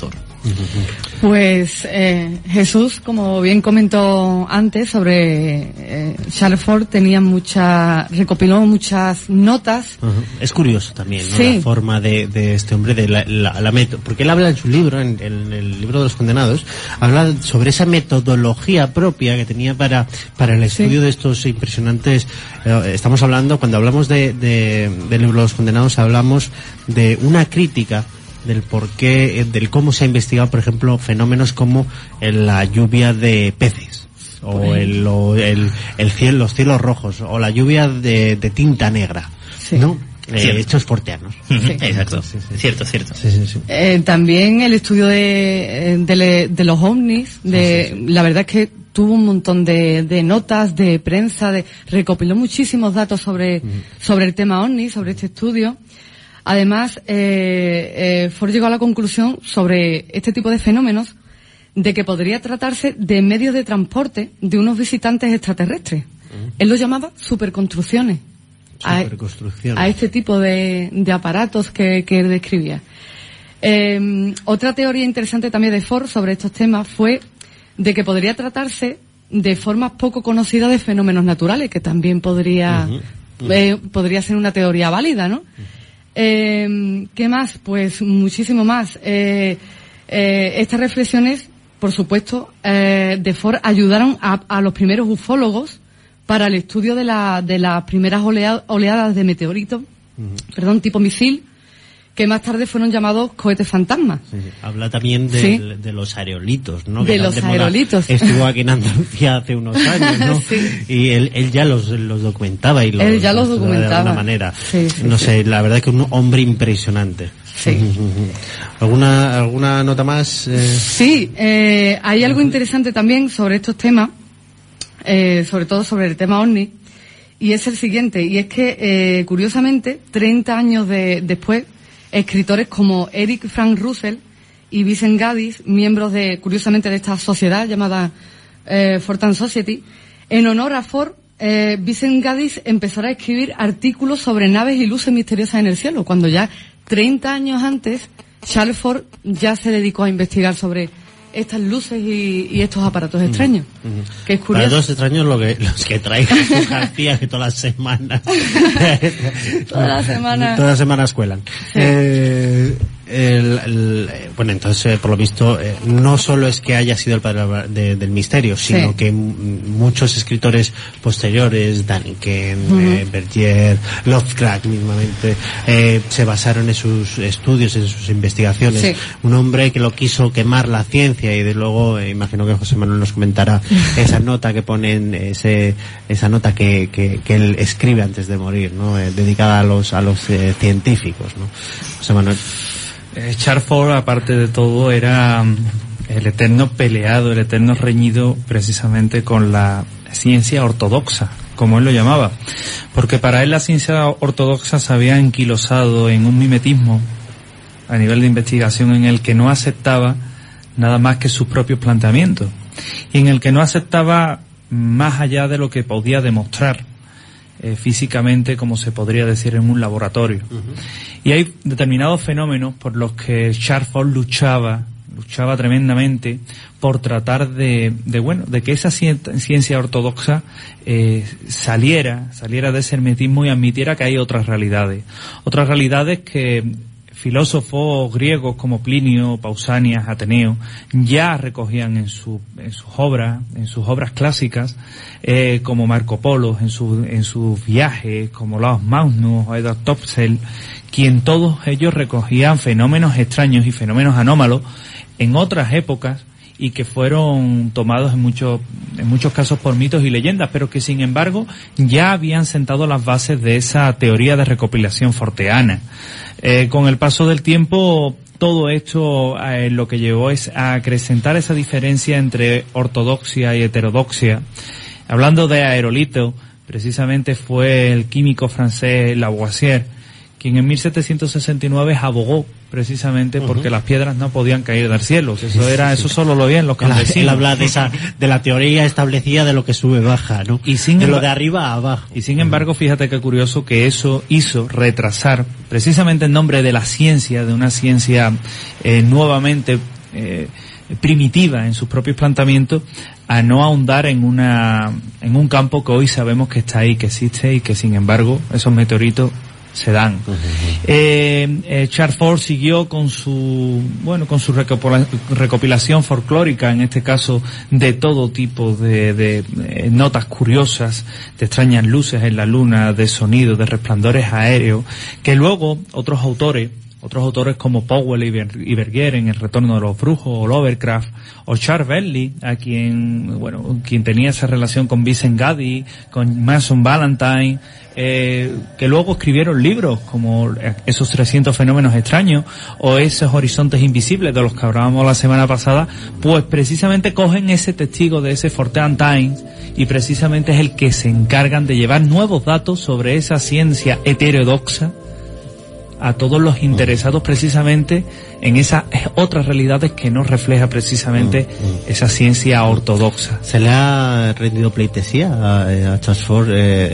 Pues Jesús, como bien comentó antes sobre Charles Fort, recopiló muchas notas. Es curioso también, ¿no? Sí. La forma de este hombre, de la porque él habla en su libro, en el libro de los condenados, habla sobre esa metodología propia que tenía para el estudio de estos impresionantes. Estamos hablando, cuando hablamos del libro de los condenados, hablamos de una crítica del porqué, del cómo se ha investigado, por ejemplo, fenómenos como la lluvia de peces, o los cielos rojos, o la lluvia de tinta negra, ¿no? Hechos forteanos. Exacto. Cierto. También el estudio de los ovnis, la verdad es que tuvo un montón de notas, de prensa, recopiló muchísimos datos sobre el tema ovni, sobre este estudio. Además, Ford llegó a la conclusión sobre este tipo de fenómenos de que podría tratarse de medios de transporte de unos visitantes extraterrestres. Él lo llamaba superconstrucciones. A este tipo de aparatos que él describía. Otra teoría interesante también de Ford sobre estos temas fue de que podría tratarse de formas poco conocidas de fenómenos naturales, que también podría ser una teoría válida, ¿no? ¿Qué más? Pues muchísimo más. Estas reflexiones, por supuesto, de Ford ayudaron a los primeros ufólogos para el estudio de las primeras oleadas de meteoritos, tipo misil, que más tarde fueron llamados cohetes fantasmas. Habla también de los aerolitos, ¿no? De los aerolitos. Estuvo aquí en Andalucía hace unos años, ¿no? Y él ya los documentaba de alguna manera. No sé, la verdad es que un hombre impresionante. ¿Alguna nota más? Sí, hay algo interesante también sobre estos temas, sobre todo sobre el tema ovni, y es el siguiente, y es que curiosamente 30 años después, escritores como Eric Frank Russell y Vincent Gaddis, miembros curiosamente de esta sociedad llamada Fortean Society, en honor a Ford, Vincent Gaddis empezó a escribir artículos sobre naves y luces misteriosas en el cielo, cuando ya 30 años antes Charles Ford ya se dedicó a investigar sobre estas luces y estos aparatos extraños. Que es curioso. Aparatos extraños los que trae García, que todas las semanas. Todas las semanas cuelan. Bueno, entonces, por lo visto, no solo es que haya sido el padre del misterio, sino que muchos escritores posteriores, Daniken, Berger, Lovecraft mismamente, se basaron en sus estudios, en sus investigaciones. Un hombre que lo quiso quemar la ciencia, y de luego, imagino que José Manuel nos comentará esa nota que ponen, esa nota que él escribe antes de morir, ¿no? Dedicada a los científicos, ¿no? José Manuel. Charles Ford, aparte de todo, era el eterno peleado, el eterno reñido precisamente con la ciencia ortodoxa, como él lo llamaba, porque para él la ciencia ortodoxa se había enquilosado en un mimetismo a nivel de investigación en el que no aceptaba nada más que sus propios planteamientos, y en el que no aceptaba más allá de lo que podía demostrar físicamente, como se podría decir, en un laboratorio. Y hay determinados fenómenos por los que Charles Ford luchaba tremendamente por tratar de que esa ciencia ortodoxa saliera de ese hermetismo y admitiera que hay otras realidades que filósofos griegos como Plinio, Pausanias, Ateneo ya recogían en sus obras clásicas, como Marco Polo en sus viajes, como Laos Magnus o Edward Topsel, quien todos ellos recogían fenómenos extraños y fenómenos anómalos en otras épocas, y que fueron tomados en muchos casos por mitos y leyendas, pero que sin embargo ya habían sentado las bases de esa teoría de recopilación forteana. Con el paso del tiempo, todo esto lo que llevó es a acrecentar esa diferencia entre ortodoxia y heterodoxia. Hablando de aerolitos, precisamente fue el químico francés Lavoisier quien en 1769 abogó precisamente porque las piedras no podían caer del cielo. Eso solo lo veían los campesinos. Él habla de la teoría establecida de lo que sube baja, ¿no? De lo de arriba a abajo. Y sin embargo, fíjate qué curioso que eso hizo retrasar, precisamente en nombre de la ciencia, de una ciencia nuevamente primitiva en sus propios planteamientos, a no ahondar en un campo que hoy sabemos que está ahí, que existe y que sin embargo esos meteoritos se dan. Charles Fort siguió con su recopilación folclórica, en este caso de todo tipo de notas curiosas, de extrañas luces en la luna, de sonidos, de resplandores aéreos, que luego otros autores como Powell y Berger en El retorno de los brujos, o Lovecraft, o Charles Bentley, quien tenía esa relación con Vincent Gatti, con Mason Valentine, que luego escribieron libros como esos 300 fenómenos extraños o esos horizontes invisibles de los que hablábamos la semana pasada, pues precisamente cogen ese testigo de ese Fortean Times y precisamente es el que se encargan de llevar nuevos datos sobre esa ciencia heterodoxa a todos los interesados precisamente en esas otras realidades que no refleja precisamente esa ciencia ortodoxa. ¿Se le ha rendido pleitesía a Charles Fort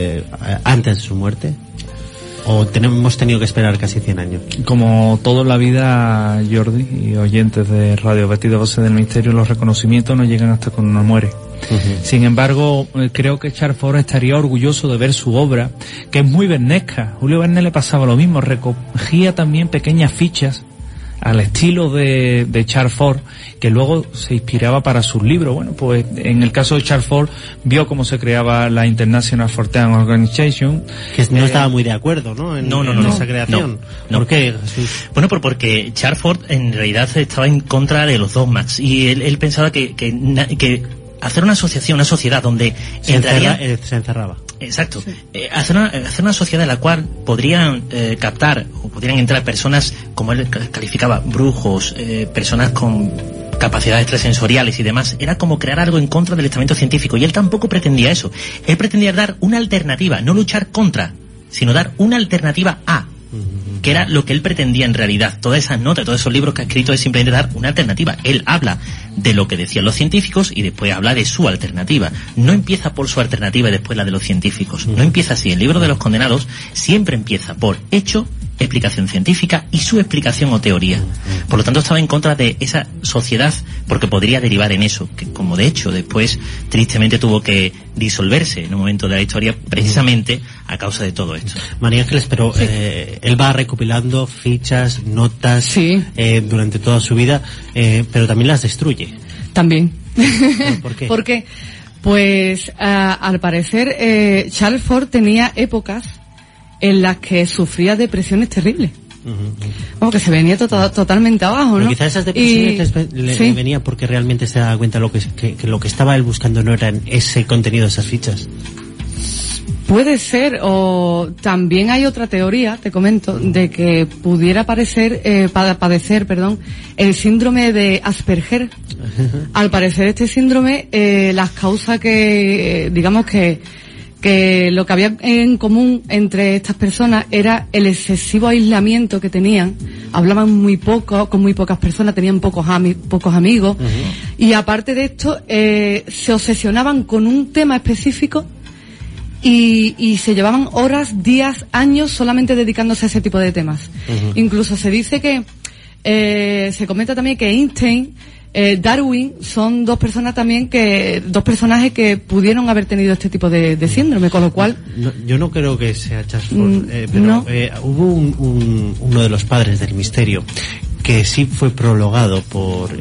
antes de su muerte? ¿O hemos tenido que esperar casi 100 años? Como todo en la vida, Jordi, y oyentes de Radio Betis de Voces del Misterio, los reconocimientos no llegan hasta cuando uno muere. Sin embargo, creo que Charles Fort estaría orgulloso de ver su obra, que es muy bernesca. Julio Verne le pasaba lo mismo, recogía también pequeñas fichas al estilo de Charles Fort, que luego se inspiraba para sus libros. Bueno, pues en el caso de Charles Fort, vio cómo se creaba la International Fortean Organization. Que no estaba muy de acuerdo, ¿no? En esa creación. No. ¿Por qué? Bueno, porque Charles Fort en realidad estaba en contra de los dogmas, y él pensaba que hacer una asociación, una sociedad donde se encerraba. Exacto. Sí. Hacer una sociedad en la cual podrían captar o podrían entrar personas, como él calificaba, brujos, personas con capacidades extrasensoriales y demás, era como crear algo en contra del estamento científico, y él tampoco pretendía eso. Él pretendía dar una alternativa, no luchar contra, sino dar una alternativa a, que era lo que él pretendía en realidad. Todas esas notas, todos esos libros que ha escrito es simplemente dar una alternativa. Él habla de lo que decían los científicos y después habla de su alternativa. No empieza por su alternativa y después la de los científicos. No empieza así. El libro de los condenados siempre empieza por hecho, explicación científica y su explicación o teoría. Por lo tanto, estaba en contra de esa sociedad porque podría derivar en eso, que como de hecho después tristemente tuvo que disolverse en un momento de la historia precisamente a causa de todo esto. María Ángeles, pero él va recopilando fichas, notas durante toda su vida, pero también las destruye. También. ¿Por qué? Porque, pues, al parecer, Charles Fort tenía épocas en las que sufría depresiones terribles. Como que se venía totalmente abajo, pero ¿no? quizás esas depresiones le venía porque realmente se daba cuenta que lo que estaba él buscando no era ese contenido de esas fichas. Puede ser, o también hay otra teoría, te comento, de que pudiera padecer el síndrome de Asperger. Al parecer este síndrome, las causas que, digamos que lo que había en común entre estas personas era el excesivo aislamiento que tenían. Hablaban muy poco, con muy pocas personas, tenían pocos amigos. Y aparte de esto, se obsesionaban con un tema específico y se llevaban horas, días, años solamente dedicándose a ese tipo de temas. Incluso se dice que, se comenta también que Einstein, Darwin son dos personajes que pudieron haber tenido este tipo de síndrome, con lo cual yo no creo que sea Charles Fort, pero no. Hubo uno de los padres del misterio que sí fue prologado por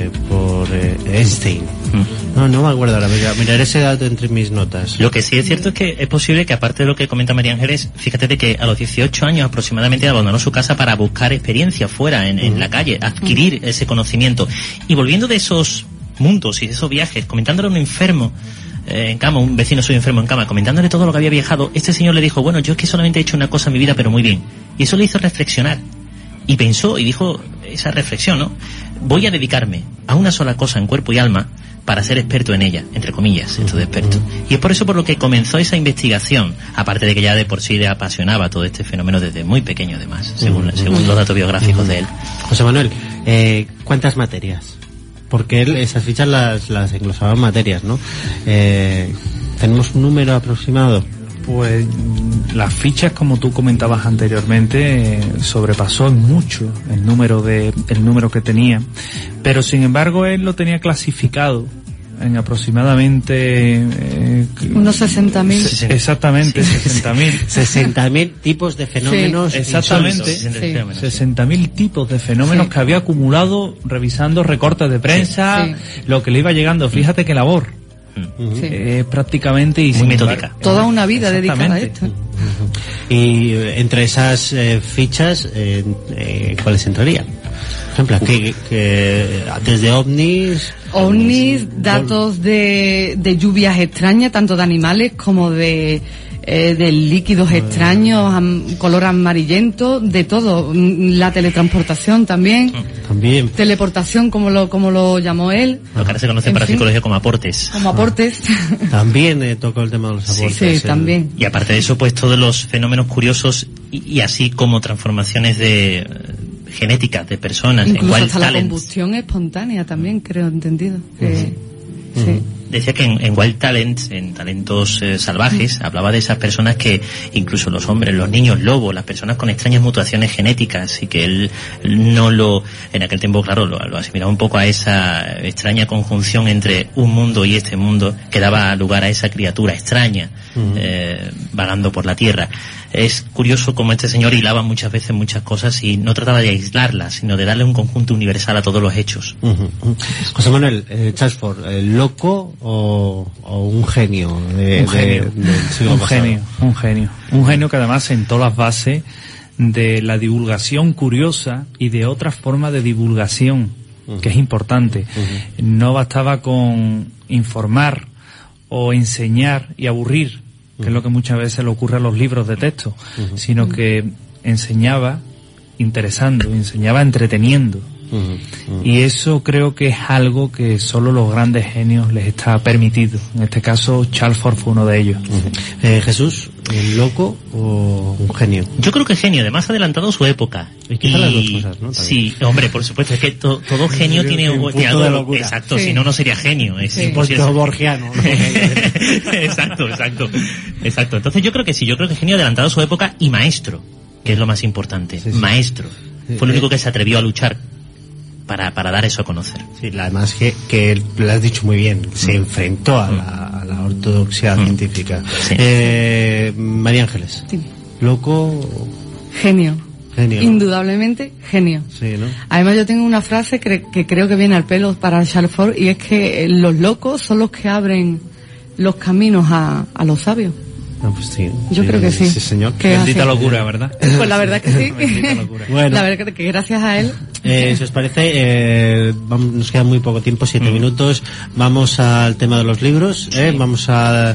Einstein. No me acuerdo ahora, miraré ese dato entre mis notas. Lo que sí es cierto es que es posible que, aparte de lo que comenta María Ángeles, fíjate de que a los 18 años aproximadamente abandonó su casa para buscar experiencia fuera, en la calle, adquirir ese conocimiento. Y volviendo de esos mundos y de esos viajes, comentándole a un enfermo en cama, un vecino suyo enfermo en cama, comentándole todo lo que había viajado, este señor le dijo, bueno, yo es que solamente he hecho una cosa en mi vida, pero muy bien. Y eso le hizo reflexionar. Y pensó y dijo esa reflexión, ¿no? Voy a dedicarme a una sola cosa en cuerpo y alma para ser experto en ella, entre comillas, esto de experto. Y es por eso por lo que comenzó esa investigación, aparte de que ya de por sí le apasionaba todo este fenómeno desde muy pequeño además, según los datos biográficos de él. José Manuel, ¿cuántas materias? Porque él esas fichas las englosaba en materias, ¿no? ¿Tenemos un número aproximado? Pues las fichas, como tú comentabas anteriormente, sobrepasó en mucho el número que tenía, pero sin embargo él lo tenía clasificado en aproximadamente unos 60.000. Exactamente, sí. 60.000. 60.000 tipos de fenómenos. Sí. Exactamente, sí. 60.000 tipos de fenómenos que había acumulado revisando recortes de prensa, lo que le iba llegando. Fíjate qué labor. Prácticamente y muy metódica. Toda una vida dedicada a esto. Y entre esas fichas, ¿cuáles entrarían? Por ejemplo, que desde ovnis, datos de lluvias extrañas, tanto de animales como de líquidos extraños, color amarillento, de todo. La teletransportación también. Teleportación, como lo llamó él. Lo que ahora se conoce para psicología como aportes. Como aportes. También tocó el tema de los aportes. Sí, también. Y aparte de eso, pues todos los fenómenos curiosos y así como transformaciones de genéticas de personas. Incluso en hasta la combustión espontánea también, creo, entendido. Sí. Decía que en Wild Talents, en Talentos Salvajes, hablaba de esas personas que, incluso los hombres, los niños lobos, las personas con extrañas mutaciones genéticas, y que él no en aquel tiempo, claro, lo asimilaba un poco a esa extraña conjunción entre un mundo y este mundo que daba lugar a esa criatura extraña, vagando por la tierra. Es curioso cómo este señor hilaba muchas veces muchas cosas y no trataba de aislarlas, sino de darle un conjunto universal a todos los hechos. José Manuel, Charles Fort, ¿loco o un genio? Un genio que además sentó las bases de la divulgación curiosa y de otras formas de divulgación, que es importante. No bastaba con informar o enseñar y aburrir, que es lo que muchas veces le ocurre a los libros de texto, sino que enseñaba interesando, enseñaba entreteniendo. Y eso creo que es algo que solo los grandes genios les está permitido. En este caso, Charles Fort fue uno de ellos. Jesús, ¿un loco o un genio? Yo creo que genio, además adelantado su época. Y quizá las dos cosas, ¿no? Sí, hombre, por supuesto, es que todo genio tiene algo de locura. Exacto, si no sería genio. Es imposible. Borgiano. Exacto. Entonces yo creo que sí, yo creo que genio adelantado su época y maestro, que es lo más importante. Maestro. Fue el único que se atrevió a luchar para dar eso a conocer. Sí, además que lo has dicho muy bien, se enfrentó a la ortodoxia científica. Sí. María Ángeles. Sí. ¿Loco? Genio. Indudablemente genio. Sí, ¿no? Además yo tengo una frase que creo que viene al pelo para Charles Fort, y es que los locos son los que abren los caminos a los sabios. No, pues sí. Yo creo que sí. Sí, señor. Bendita locura, ¿verdad? Pues la verdad que sí. Bueno. La verdad que gracias a él. Si os parece, nos queda muy poco tiempo, 7 minutos. Vamos al tema de los libros. Vamos a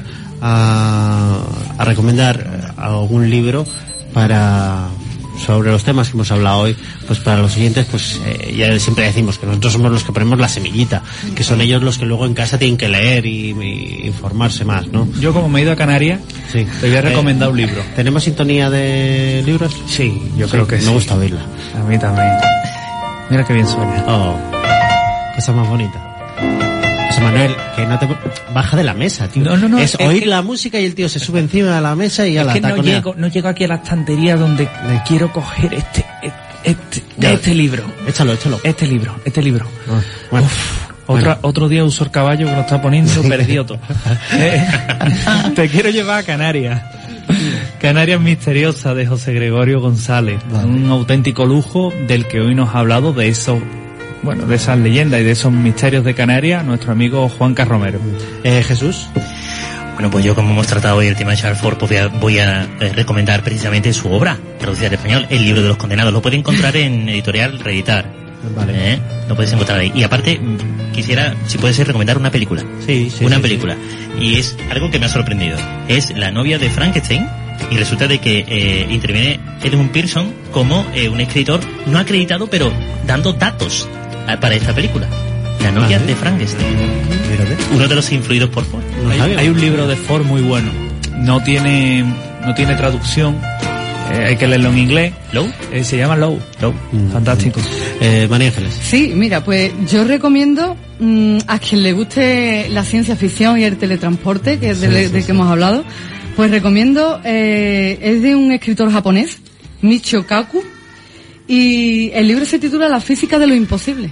recomendar algún libro sobre los temas que hemos hablado hoy. Pues para los oyentes, pues ya siempre decimos que nosotros somos los que ponemos la semillita, que son ellos los que luego en casa tienen que leer y informarse más, ¿no? Yo, como me he ido a Canarias, te voy a recomendar un libro. ¿Tenemos sintonía de libros? Sí, yo creo que sí. Me gusta oírla. A mí también. Mira qué bien suena. Cosa más bonita. José Manuel, que no te baja de la mesa, tío. No, es oír la música y el tío se sube encima de la mesa y ya la taconea. No llego aquí a la estantería donde quiero coger este libro. Échalo. Este libro. Bueno. Otro día uso el caballo que lo está poniendo perdido todo. Te quiero llevar a Canarias. Canarias misteriosa, de José Gregorio González. Vale. Un auténtico lujo del que hoy nos ha hablado, de esas leyendas y de esos misterios de Canarias, nuestro amigo Juan Carromero. Jesús. Bueno, pues yo, como hemos tratado hoy el tema de Charles Fort, pues voy a recomendar precisamente su obra, traducida al español, El libro de los condenados. Lo puede encontrar en editorial Reeditar. Vale. Lo puedes encontrar ahí. Y aparte, quisiera, si puede ser, recomendar una película. Una película. Y es algo que me ha sorprendido. Es La novia de Frankenstein. Y resulta de que interviene Edmund Pearson como un escritor no acreditado, pero dando datos para esta película. La novia de Frankenstein. Uno de los influidos por Ford. Hay un libro de Ford muy bueno. No tiene traducción. Hay que leerlo en inglés. ¿Low? Se llama Low. Fantástico. María Ángeles. Sí, mira, pues yo recomiendo a quien le guste la ciencia ficción y el teletransporte, que es del que hemos hablado, Pues recomiendo, es de un escritor japonés, Michio Kaku, y el libro se titula La física de lo imposible.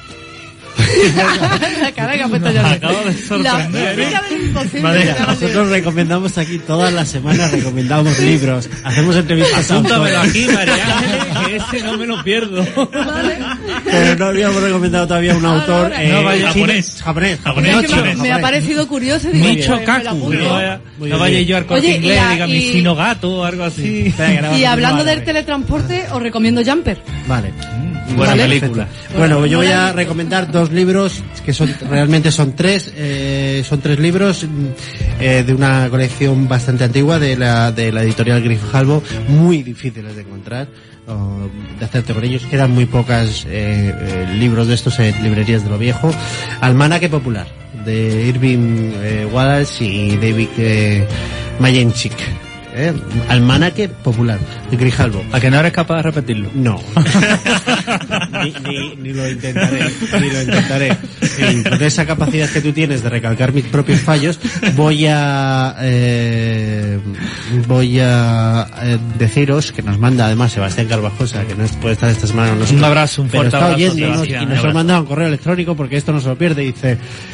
La cara que ha puesto yo. Acabo de sorprender. La física de lo imposible. Madre, nosotros recomendamos aquí todas las semanas, recomendamos libros, hacemos entrevistas a Apúntamelo autores. aquí, María Ángeles, que ese no me lo pierdo. Pero no habíamos recomendado todavía un autor No, vaya, japonés. Es que me ha parecido curioso. Digo, Micho pues, me la Kaku. apunto. No vaya yo al Corte Oye, Inglés y diga y- mi sino gato o algo así. Y hablando del teletransporte, os recomiendo Jumper. Vale. Buena Vale. película. Bueno, yo voy a recomendar dos libros que realmente son tres libros de una colección bastante antigua de la editorial Grijalbo, muy difíciles de encontrar, de hacerte con ellos. Quedan muy pocas libros de estos en librerías de lo viejo. Almanaque Popular, de Irving Wallace y David Mayenchik. Almanaque Popular, de Grijalbo. ¿A que no eres capaz de repetirlo? No. ni lo intentaré, Y con esa capacidad que tú tienes de recalcar mis propios fallos, voy a deciros que nos manda además Sebastián Carvajosa, que no puede estar esta semana con nosotros. Un abrazo, un fuerte pero está abrazo, oyéndonos, Sebastián. y nos ha mandado un correo electrónico porque esto no se lo pierde. Dice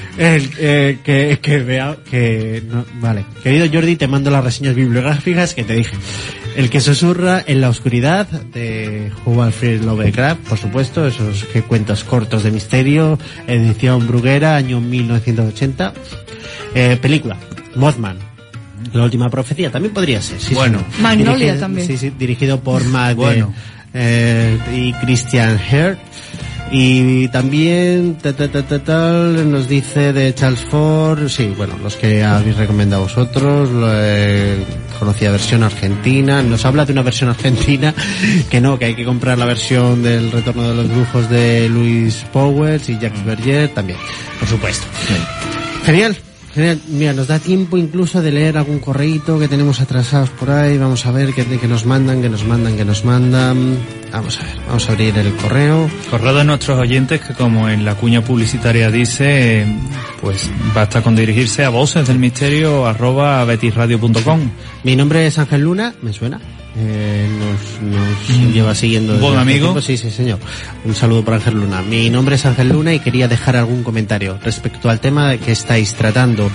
vale, querido Jordi, te mando las reseñas bibliográficas que te dije. El que susurra en la oscuridad, de Hugh Alfred Lovecraft, por supuesto, esos cuentos cortos de misterio, edición Bruguera, año 1980. Película, Mothman, La última profecía, también podría ser. Sí, Bueno. sí. Magnolia también. Sí, dirigido por Matt Bueno. y Christian Hare. Y también nos dice de Charles Ford, sí, bueno, los que habéis recomendado vosotros, conocía versión argentina, nos habla de una versión argentina, que hay que comprar la versión del Retorno de los Brujos de Louis Powers y Jacques Berger también, por supuesto. Genial. Mira, nos da tiempo incluso de leer algún correíto que tenemos atrasados por ahí. Vamos a ver que nos mandan. Vamos a ver, vamos a abrir el correo. Correo de nuestros oyentes que, como en la cuña publicitaria dice, pues basta con dirigirse a vocesdelmisterio@betisradio.com. Mi nombre es Ángel Luna, me suena. Nos lleva siguiendo desde Buen hace amigo. tiempo. Sí, señor. Un saludo para Ángel Luna. Mi nombre es Ángel Luna y quería dejar algún comentario respecto al tema que estáis tratando.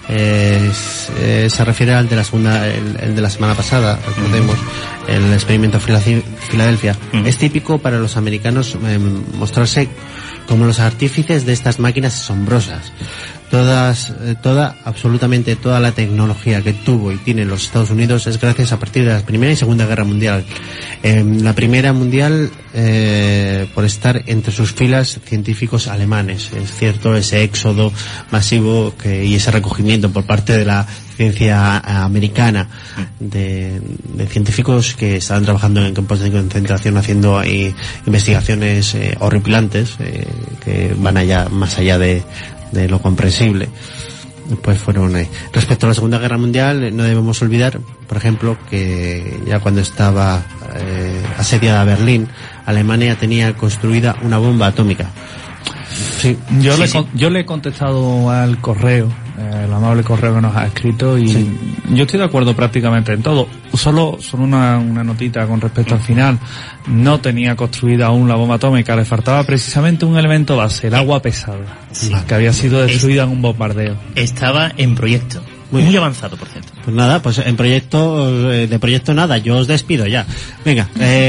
Se refiere al de la segunda, el de la semana pasada, recordemos, el experimento Filadelfia. Es típico para los americanos mostrarse como los artífices de estas máquinas asombrosas. Absolutamente toda la tecnología que tuvo y tiene los Estados Unidos es gracias a partir de la Primera y Segunda Guerra Mundial. La Primera Mundial, por estar entre sus filas científicos alemanes. Es cierto, ese éxodo masivo y ese recogimiento por parte de la ciencia americana de científicos que estaban trabajando en campos de concentración haciendo investigaciones horripilantes que van más allá de lo comprensible. Pues fueron ahí. Respecto a la Segunda Guerra Mundial, no debemos olvidar, por ejemplo, que ya cuando estaba asediada Berlín, Alemania tenía construida una bomba atómica. Sí. Yo le he contestado al correo, el amable correo que nos ha escrito, y yo estoy de acuerdo prácticamente en todo. Solo una notita con respecto al final. No tenía construida aún la bomba atómica, le faltaba precisamente un elemento base, el agua pesada, que había sido destruida en un bombardeo. Estaba en proyecto. Muy avanzado, por cierto. Pues nada, pues de proyecto nada, yo os despido ya. Venga,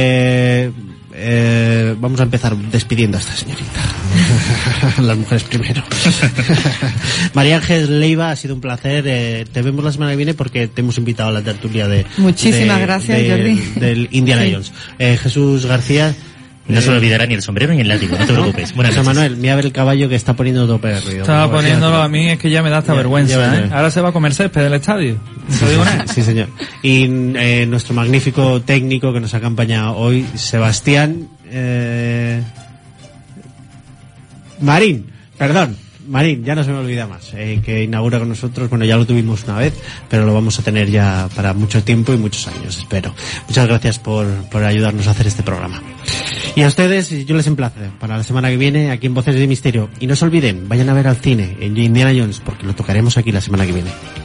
vamos a empezar despidiendo a esta señorita. Las mujeres primero. María Ángel Leiva, ha sido un placer. Te vemos la semana que viene porque te hemos invitado a la tertulia Muchísimas gracias, Jordi. del Indiana Jones. Jesús García. No se olvidará ni el sombrero ni el látigo, no te preocupes. Buenas José noches. Manuel, mira a ver el caballo que está poniendo tope de ruido. Estaba poniéndolo a mí, es que ya me da hasta vergüenza, ¿eh? Ahora se va a comer césped del estadio. ¿Te digo nada? Sí, señor. Y nuestro magnífico técnico que nos acompaña hoy, Sebastián Marín, ya no se me olvida más, que inaugura con nosotros. Bueno, ya lo tuvimos una vez, pero lo vamos a tener ya para mucho tiempo y muchos años, espero. Muchas gracias por ayudarnos a hacer este programa. Y a ustedes, yo les emplazo para la semana que viene aquí en Voces de Misterio. Y no se olviden, vayan a ver al cine, en Indiana Jones, porque lo tocaremos aquí la semana que viene.